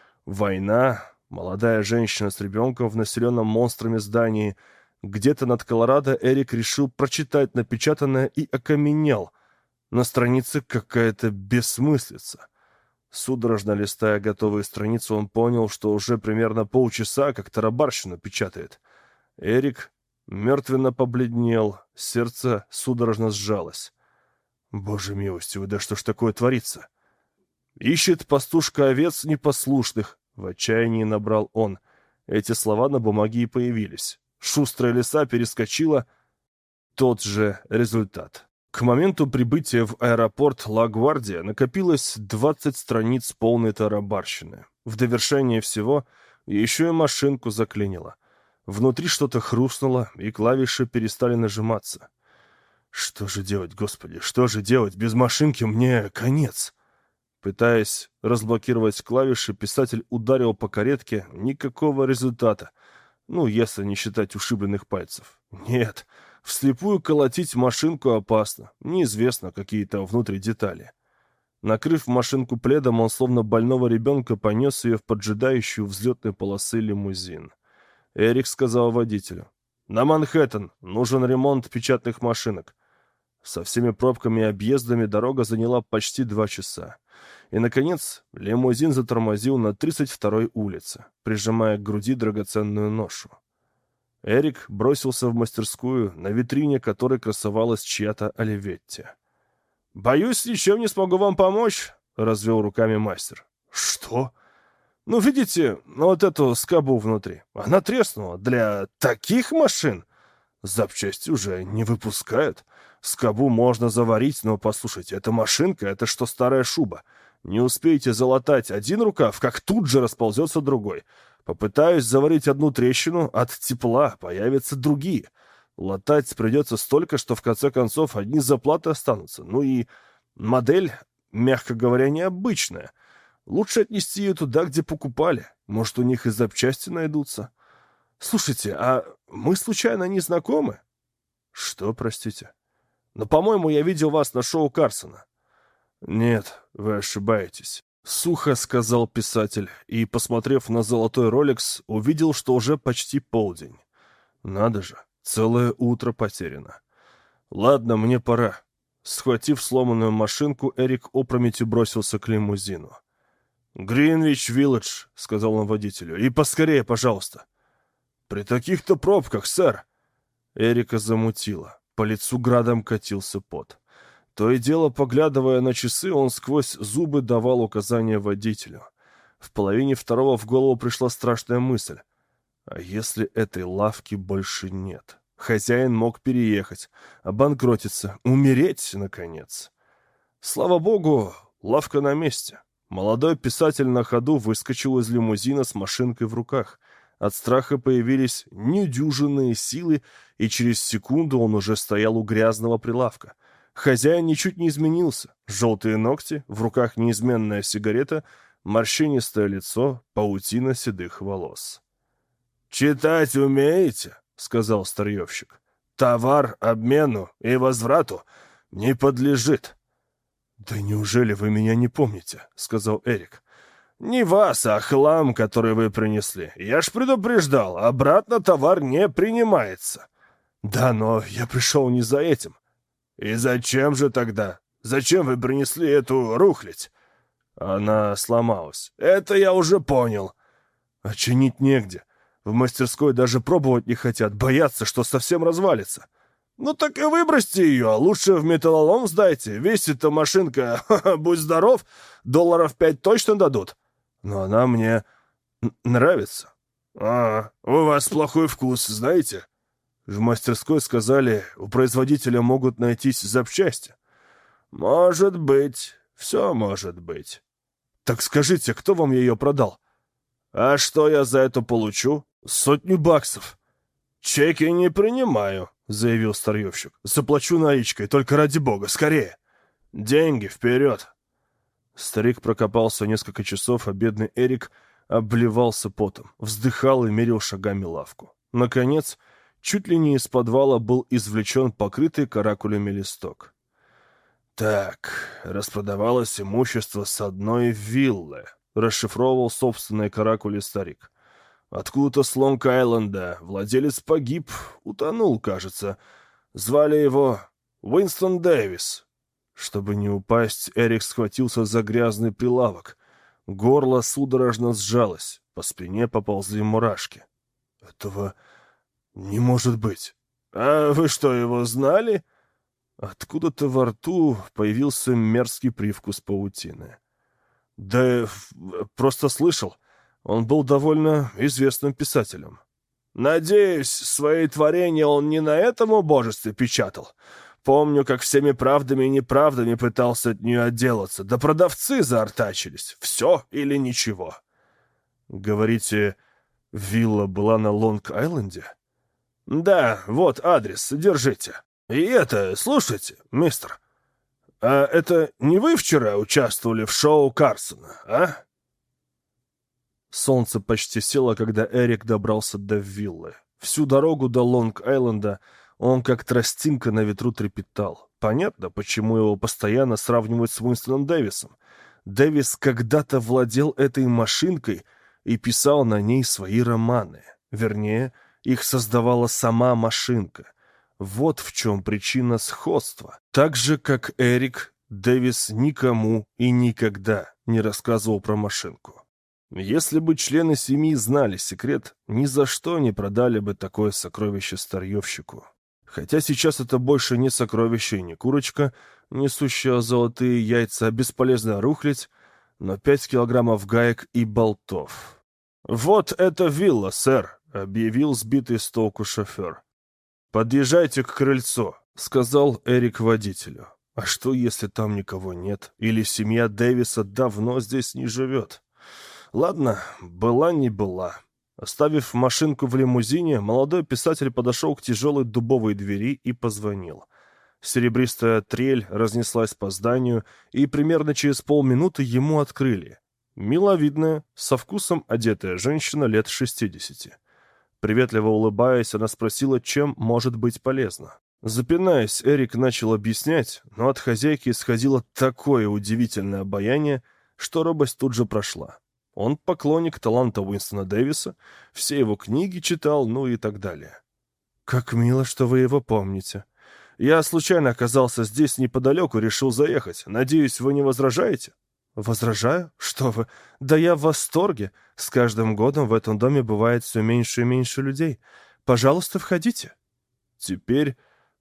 Война, молодая женщина с ребенком в населенном монстрами здании. Где-то над Колорадо Эрик решил прочитать напечатанное и окаменел. На странице какая-то бессмыслица. Судорожно листая готовые страницы, он понял, что уже примерно полчаса как тарабарщину печатает. Эрик мертвенно побледнел, сердце судорожно сжалось. Боже милостивый, да что ж такое творится? Ищет пастушка овец непослушных. В отчаянии набрал он. Эти слова на бумаге и появились. Шустрая лиса перескочила. Тот же результат. К моменту прибытия в аэропорт Ла-Гвардия накопилось 20 страниц полной тарабарщины. В довершение всего еще и машинку заклинило. Внутри что-то хрустнуло, и клавиши перестали нажиматься. Что же делать, Господи, что же делать? Без машинки мне конец. Пытаясь разблокировать клавиши, писатель ударил по каретке. Никакого результата. Ну, если не считать ушибленных пальцев. Нет, вслепую колотить машинку опасно. Неизвестно, какие там внутри детали. Накрыв машинку пледом, он словно больного ребенка понес ее в поджидающую взлетной полосы лимузин. Эрик сказал водителю: «На Манхэттен нужен ремонт печатных машинок». Со всеми пробками и объездами дорога заняла почти 2 часа. И, наконец, лимузин затормозил на 32-й улице, прижимая к груди драгоценную ношу. Эрик бросился в мастерскую, на витрине которой красовалась чья-то Оливетти. «Боюсь, ничем не смогу вам помочь», — развел руками мастер. «Что?» «Ну, видите, вот эту скобу внутри. Она треснула. Для таких машин запчасти уже не выпускают. Скобу можно заварить, но, послушайте, эта машинка — это что старая шуба. Не успеете залатать один рукав, как тут же расползется другой. Попытаюсь заварить одну трещину, от тепла появятся другие. Латать придется столько, что в конце концов одни заплаты останутся. Ну и модель, мягко говоря, необычная. Лучше отнести ее туда, где покупали. Может, у них и запчасти найдутся. Слушайте, а мы случайно не знакомы?» «Что, простите?» «Но, по-моему, я видел вас на шоу Карсона». «Нет, вы ошибаетесь», — сухо сказал писатель и, посмотрев на золотой Ролекс, увидел, что уже почти полдень. «Надо же, целое утро потеряно. Ладно, мне пора». Схватив сломанную машинку, Эрик опрометью бросился к лимузину. «Гринвич-Виллидж», — сказал он водителю, — «и поскорее, пожалуйста». «При таких-то пробках, сэр». Эрика замутило. По лицу градом катился пот. То и дело, поглядывая на часы, он сквозь зубы давал указания водителю. В половине второго в голову пришла страшная мысль. А если этой лавки больше нет? Хозяин мог переехать, обанкротиться, умереть, наконец. Слава богу, лавка на месте. Молодой писатель на ходу выскочил из лимузина с машинкой в руках. От страха появились недюжинные силы, и через секунду он уже стоял у грязного прилавка. Хозяин ничуть не изменился. Желтые ногти, в руках неизменная сигарета, морщинистое лицо, паутина седых волос. «Читать умеете?» — сказал старьевщик. «Товар обмену и возврату не подлежит». «Да неужели вы меня не помните?» — сказал Эрик. «Не вас, а хлам, который вы принесли. Я ж предупреждал, обратно товар не принимается». «Да, но я пришел не за этим». «И зачем же тогда? Зачем вы принесли эту рухлядь?» «Она сломалась». «Это я уже понял». «А чинить негде. В мастерской даже пробовать не хотят, боятся, что совсем развалится». «Ну так и выбросьте ее, а лучше в металлолом сдайте. Весит-то машинка, будь здоров, $5 точно дадут». «Но она мне нравится». «А, у вас плохой вкус, знаете?» В мастерской сказали, у производителя могут найтись запчасти. «Может быть, все может быть». «Так скажите, кто вам ее продал?» «А что я за это получу?» $100. «Чеки не принимаю», — заявил старьевщик. «Заплачу наличкой, только ради бога, скорее». «Деньги вперед». Старик прокопался несколько часов, а бедный Эрик обливался потом, вздыхал и мерил шагами лавку. Наконец, чуть ли не из подвала был извлечен покрытый каракулями листок. «Так, распродавалось имущество с одной виллы», — расшифровывал собственные каракули старик. «Откуда-то с Лонг-Айленда. Владелец погиб, утонул, кажется. Звали его Уинстон Дэвис». Чтобы не упасть, Эрик схватился за грязный прилавок. Горло судорожно сжалось, по спине поползли мурашки. «Этого не может быть». «А вы что, его знали?» Откуда-то во рту появился мерзкий привкус паутины. «Да просто слышал. Он был довольно известным писателем». «Надеюсь, свои творения он не на этом убожестве печатал. Помню, как всеми правдами и неправдами пытался от нее отделаться. Да продавцы заортачились. Все или ничего». «Говорите, вилла была на Лонг-Айленде?» «Да, вот адрес, держите. И это, слушайте, мистер, а это не вы вчера участвовали в шоу Карсона, а?» Солнце почти село, когда Эрик добрался до виллы. Всю дорогу до Лонг-Айленда он как тростинка на ветру трепетал. Понятно, почему его постоянно сравнивают с Уинстоном Дэвисом. Дэвис когда-то владел этой машинкой и писал на ней свои романы. Вернее, их создавала сама машинка. Вот в чем причина сходства. Так же, как Эрик, Дэвис никому и никогда не рассказывал про машинку. Если бы члены семьи знали секрет, ни за что не продали бы такое сокровище старьевщику. Хотя сейчас это больше не сокровище и не курочка, несущая золотые яйца, а бесполезная рухлядь, но 5 килограммов гаек и болтов. «Вот это вилла, сэр», — объявил сбитый с толку шофер. «Подъезжайте к крыльцу», — сказал Эрик водителю. «А что, если там никого нет? Или семья Дэвиса давно здесь не живет?» Ладно, была не была. Оставив машинку в лимузине, молодой писатель подошел к тяжелой дубовой двери и позвонил. Серебристая трель разнеслась по зданию, и примерно через полминуты ему открыли. Миловидная, со вкусом одетая женщина лет 60. Приветливо улыбаясь, она спросила, чем может быть полезно. Запинаясь, Эрик начал объяснять, но от хозяйки исходило такое удивительное обаяние, что робость тут же прошла. Он поклонник таланта Уинстона Дэвиса, все его книги читал, ну и так далее. «Как мило, что вы его помните. Я случайно оказался здесь неподалеку, решил заехать. Надеюсь, вы не возражаете?» «Возражаю? Что вы? Да я в восторге. С каждым годом в этом доме бывает все меньше и меньше людей. Пожалуйста, входите». Теперь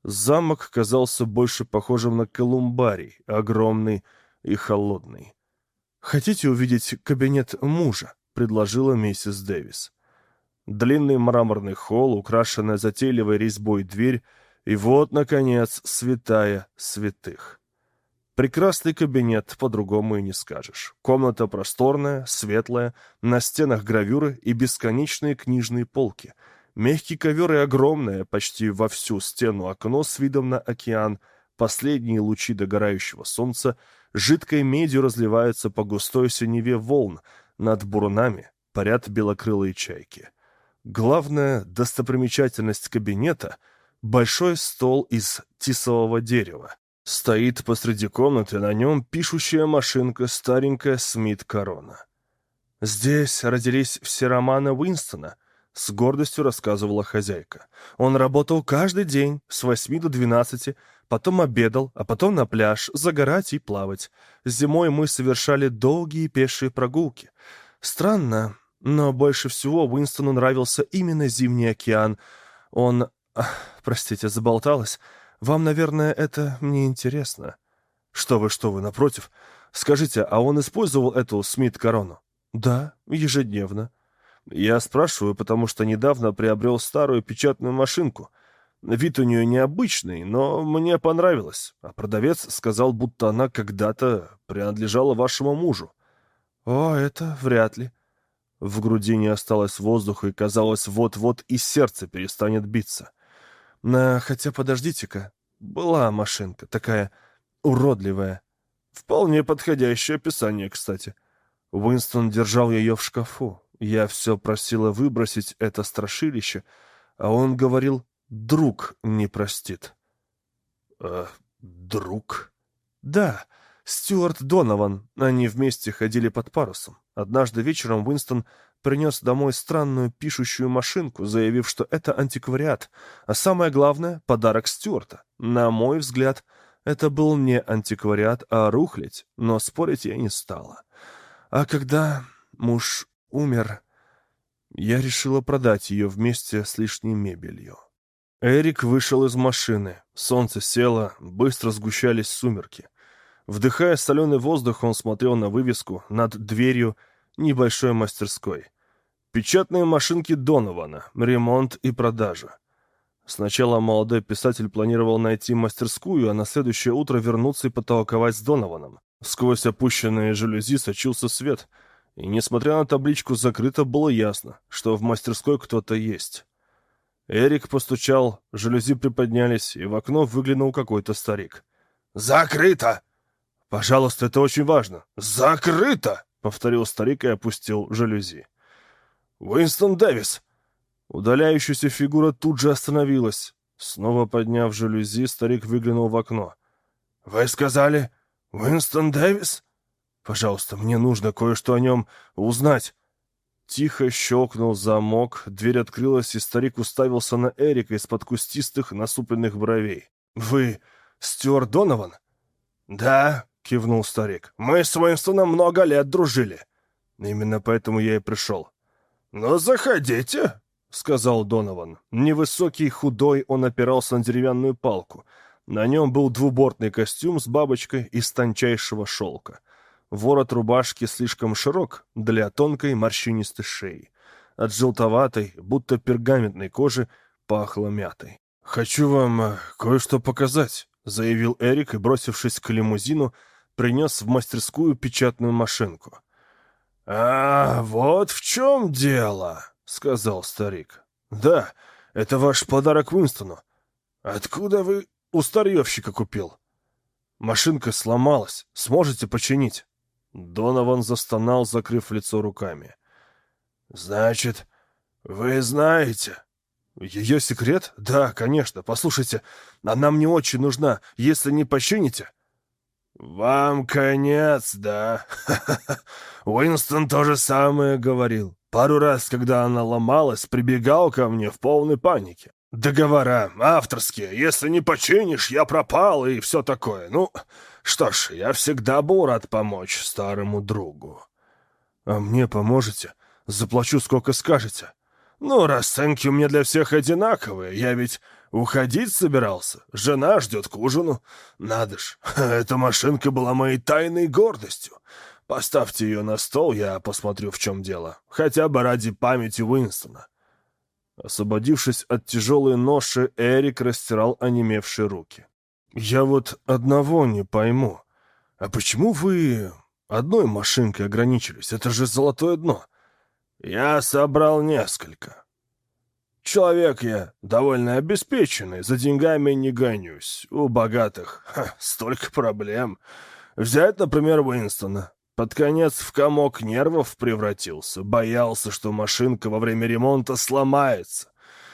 замок казался больше похожим на колумбарий, огромный и холодный. «Хотите увидеть кабинет мужа?» — предложила миссис Дэвис. Длинный мраморный холл, украшенная затейливой резьбой дверь, и вот, наконец, святая святых. Прекрасный кабинет, по-другому и не скажешь. Комната просторная, светлая, на стенах гравюры и бесконечные книжные полки. Мягкий ковер и огромное, почти во всю стену окно с видом на океан. Последние лучи догорающего солнца жидкой медью разливаются по густой синеве волн, над бурунами парят белокрылые чайки. Главная достопримечательность кабинета — большой стол из тисового дерева. Стоит посреди комнаты, на нем пишущая машинка, старенькая Смит Корона. «Здесь родились все романы Уинстона», — с гордостью рассказывала хозяйка. «Он работал каждый день с 8 до 12, потом обедал, а потом на пляж, загорать и плавать. Зимой мы совершали долгие пешие прогулки. Странно, но больше всего Уинстону нравился именно зимний океан. Он... простите, заболталась. Вам, наверное, это не интересно». Что вы, напротив. Скажите, а он использовал эту Смит-корону?» «Да, ежедневно». «Я спрашиваю, потому что недавно приобрел старую печатную машинку. Вид у нее необычный, но мне понравилось. А продавец сказал, будто она когда-то принадлежала вашему мужу». «О, это вряд ли». В груди не осталось воздуха, и, казалось, вот-вот и сердце перестанет биться. Хотя, подождите-ка, была машинка, такая уродливая. Вполне подходящее описание, кстати. Уинстон держал ее в шкафу. Я все просила выбросить это страшилище, а он говорил, друг не простит. Друг? Да, Стюарт Донован. Они вместе ходили под парусом. Однажды вечером Уинстон принес домой странную пишущую машинку, заявив, что это антиквариат, а самое главное — подарок Стюарта. На мой взгляд, это был не антиквариат, а рухлядь, но спорить я не стала. А когда муж умер, я решила продать ее вместе с лишней мебелью. Эрик вышел из машины. Солнце село, быстро сгущались сумерки. Вдыхая соленый воздух, он смотрел на вывеску над дверью небольшой мастерской. Печатные машинки Донована, ремонт и продажа. Сначала молодой писатель планировал найти мастерскую, а на следующее утро вернуться и потолковать с Донованом. Сквозь опущенные жалюзи сочился свет, и, несмотря на табличку «закрыто», было ясно, что в мастерской кто-то есть. Эрик постучал, жалюзи приподнялись, и в окно выглянул какой-то старик. «Закрыто!» «Пожалуйста, это очень важно!» «Закрыто!» — повторил старик и опустил жалюзи. «Уинстон Дэвис!» Удаляющаяся фигура тут же остановилась. Снова подняв жалюзи, старик выглянул в окно. «Вы сказали, Уинстон Дэвис?» «Пожалуйста, мне нужно кое-что о нем узнать». Тихо щелкнул замок, дверь открылась, и старик уставился на Эрика из-под кустистых насупленных бровей. «Вы Стюарт Донован?» «Да», — кивнул старик, — «мы с Уинстоном много лет дружили. Именно поэтому я и пришел». «Ну, заходите», — сказал Донован. Невысокий, худой, он опирался на деревянную палку. На нем был двубортный костюм с бабочкой из тончайшего шелка. Ворот рубашки слишком широк для тонкой морщинистой шеи. От желтоватой, будто пергаментной кожи пахло мятой. «Хочу вам кое-что показать», — заявил Эрик и, бросившись к лимузину, принес в мастерскую печатную машинку. «А, вот в чем дело», — сказал старик. «Да, это ваш подарок Уинстону. Откуда вы у старьевщика купил?» «Машинка сломалась. Сможете починить?» Донован застонал, закрыв лицо руками. «Значит, вы знаете?» «Ее секрет? Да, конечно. Послушайте, она мне очень нужна. Если не почините...» «Вам конец, да?» Уинстон то же самое говорил. Пару раз, когда она ломалась, прибегал ко мне в полной панике. Договора авторские. Если не починишь, я пропал и все такое. Ну, что ж, я всегда был рад помочь старому другу. А мне поможете? Заплачу, сколько скажете. Ну, расценки у меня для всех одинаковые. Я ведь уходить собирался. Жена ждет к ужину. Надо ж, эта машинка была моей тайной гордостью. Поставьте ее на стол, я посмотрю, в чем дело. Хотя бы ради памяти Уинстона. Освободившись от тяжелой ноши, Эрик растирал онемевшие руки. «Я вот одного не пойму. А почему вы одной машинкой ограничились? Это же золотое дно». «Я собрал несколько. Человек я довольно обеспеченный, за деньгами не гонюсь. У богатых столько проблем. Взять, например, Уинстона. Под конец в комок нервов превратился. Боялся, что машинка во время ремонта сломается.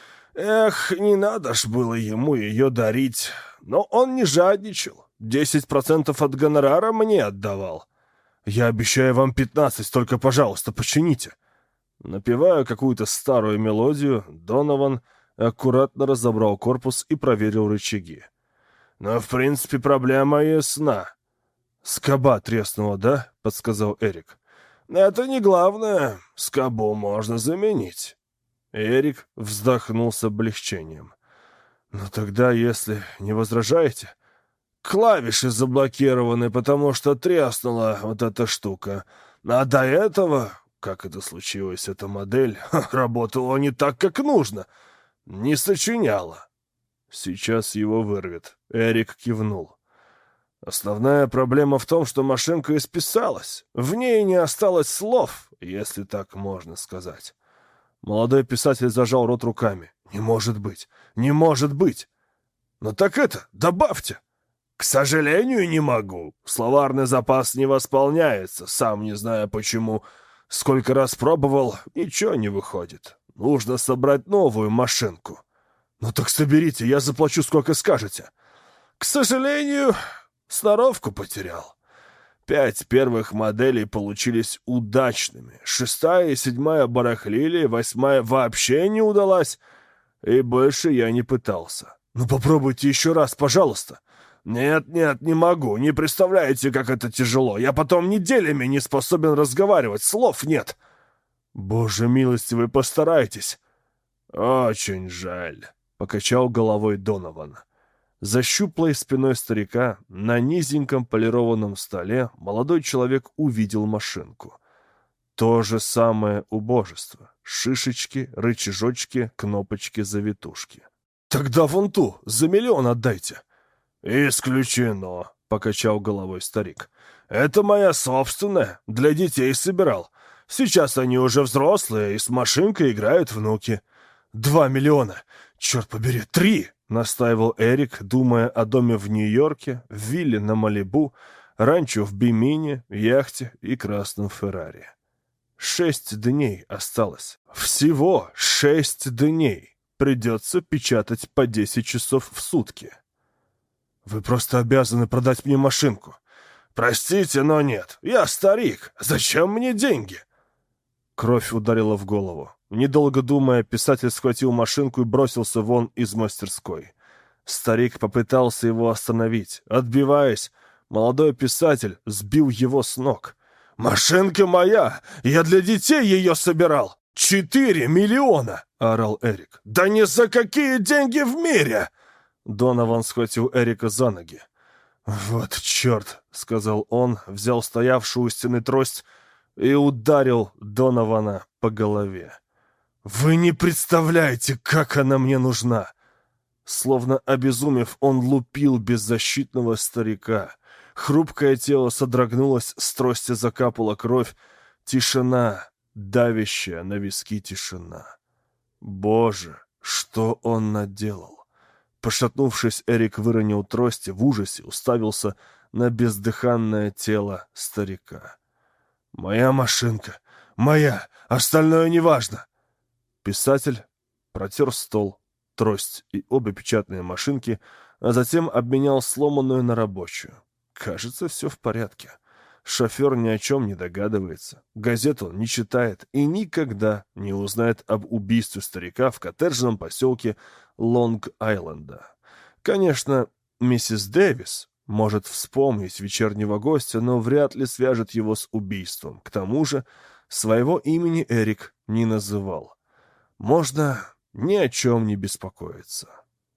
Эх, не надо ж было ему ее дарить. Но он не жадничал. 10% от гонорара мне отдавал. Я обещаю вам 15, только, пожалуйста, почините». Напевая какую-то старую мелодию, Донован аккуратно разобрал корпус и проверил рычаги. «Но, в принципе, проблема ясна». «Скоба треснула, да?» — подсказал Эрик. «Это не главное. Скобу можно заменить». Эрик вздохнул с облегчением. «Ну тогда, если не возражаете...» «Клавиши заблокированы, потому что треснула вот эта штука. А до этого, как это случилось, эта модель работала не так, как нужно. Не сочиняла». «Сейчас его вырвет». Эрик кивнул. «Основная проблема в том, что машинка исписалась. В ней не осталось слов, если так можно сказать». Молодой писатель зажал рот руками. «Не может быть! Не может быть!» «Ну так это, добавьте!» «К сожалению, не могу. Словарный запас не восполняется, сам не знаю почему. Сколько раз пробовал, ничего не выходит. Нужно собрать новую машинку». «Ну так соберите, я заплачу, сколько скажете». «К сожалению, сноровку потерял. 5 первых моделей получились удачными. 6-я и 7-я барахлили, 8-я вообще не удалась. И больше я не пытался». «Ну попробуйте еще раз, пожалуйста». «Нет, не могу. Не представляете, как это тяжело. Я потом неделями не способен разговаривать. Слов нет». «Боже милостивый, постарайтесь». «Очень жаль», — покачал головой Донован. За щуплой спиной старика на низеньком полированном столе молодой человек увидел машинку. То же самое убожество. Шишечки, рычажочки, кнопочки, завитушки. «Тогда вон ту, за 1 миллион отдайте». «Исключено», — покачал головой старик. «Это моя собственная, для детей собирал. Сейчас они уже взрослые, и с машинкой играют внуки». 2 миллиона! Черт побери, 3!» — настаивал Эрик, думая о доме в Нью-Йорке, вилле на Малибу, ранчо в Бимине, яхте и красном Феррари. 6 дней осталось. Всего 6 дней. Придется печатать по 10 часов в сутки. «Вы просто обязаны продать мне машинку». «Простите, но нет. Я старик. Зачем мне деньги?» Кровь ударила в голову. Недолго думая, писатель схватил машинку и бросился вон из мастерской. Старик попытался его остановить. Отбиваясь, Молодой писатель сбил его с ног. «Машинка моя! Я для детей ее собирал! 4 миллиона!» — орал Эрик. «Да ни за какие деньги в мире!» Донован схватил Эрика за ноги. «Вот черт!» — сказал он, взял стоявшую у стены трость и ударил Донована по голове. «Вы не представляете, как она мне нужна!» Словно обезумев, он лупил беззащитного старика. Хрупкое тело содрогнулось, с трости закапала кровь. Тишина, давящая на виски тишина. Боже, что он наделал! Пошатнувшись, Эрик выронил трость и в ужасе уставился на бездыханное тело старика. «Моя машинка! Моя! Остальное неважно!» Писатель протер стол, трость и обе печатные машинки, а затем обменял сломанную на рабочую. Кажется, все в порядке. Шофер ни о чем не догадывается, газет он не читает и никогда не узнает об убийстве старика в коттеджном поселке Лонг-Айленда. Конечно, миссис Дэвис может вспомнить вечернего гостя, но вряд ли свяжет его с убийством. К тому же своего имени Эрик не называл. Можно ни о чем не беспокоиться.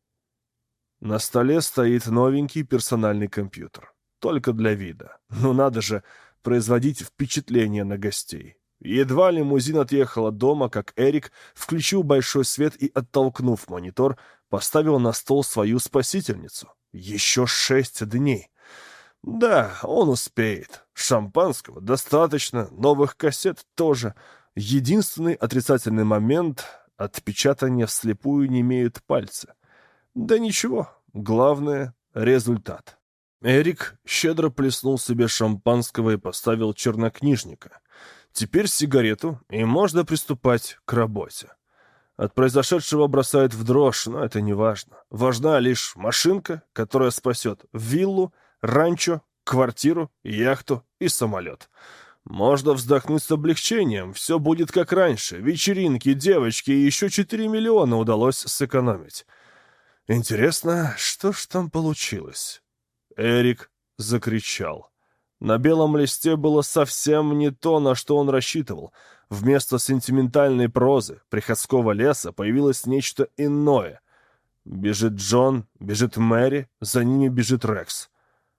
На столе стоит новенький персональный компьютер. Только для вида. Ну надо же производить впечатление на гостей. Едва лимузин отъехал от дома, как Эрик включил большой свет и, оттолкнув монитор, поставил на стол свою спасительницу. Еще 6 дней. Да, он успеет. Шампанского достаточно, новых кассет тоже. Единственный отрицательный момент — от печатания вслепую не имеют пальцы. Да ничего, главное — результат. Эрик щедро плеснул себе шампанского и поставил чернокнижника. Теперь сигарету, и можно приступать к работе. От произошедшего бросает в дрожь, но это не важно. Важна лишь машинка, которая спасет виллу, ранчо, квартиру, яхту и самолет. Можно вздохнуть с облегчением, все будет как раньше. Вечеринки, девочки и еще 4 миллиона удалось сэкономить. Интересно, что ж там получилось? Эрик закричал. На белом листе было совсем не то, на что он рассчитывал. Вместо сентиментальной прозы приходского леса появилось нечто иное. Бежит Джон, бежит Мэри, за ними бежит Рекс.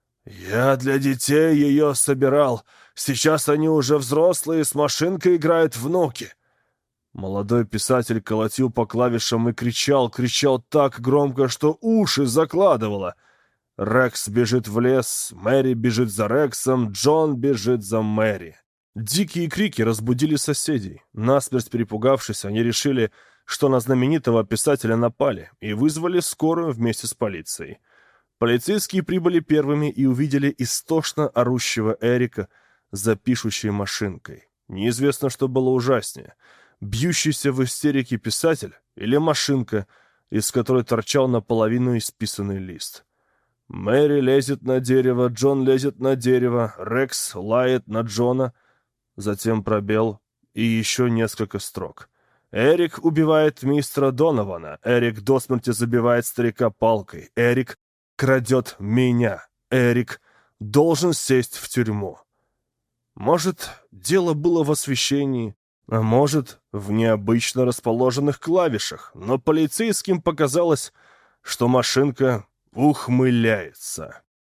«Я для детей ее собирал. Сейчас они уже взрослые, с машинкой играют внуки». Молодой писатель колотил по клавишам и кричал так громко, что уши закладывало. Рекс бежит в лес, Мэри бежит за Рексом, Джон бежит за Мэри. Дикие крики разбудили соседей. Насмерть перепугавшись, они решили, что на знаменитого писателя напали, и вызвали скорую вместе с полицией. Полицейские прибыли первыми и увидели истошно орущего Эрика за пишущей машинкой. Неизвестно, что было ужаснее — бьющийся в истерике писатель или машинка, из которой торчал наполовину исписанный лист. Мэри лезет на дерево, Джон лезет на дерево, Рекс лает на Джона, затем пробел и еще несколько строк. Эрик убивает мистера Донована, Эрик до смерти забивает старика палкой, Эрик крадет меня, Эрик должен сесть в тюрьму. Может, дело было в освещении, а может, в необычно расположенных клавишах, но полицейским показалось, что машинка ухмыляется.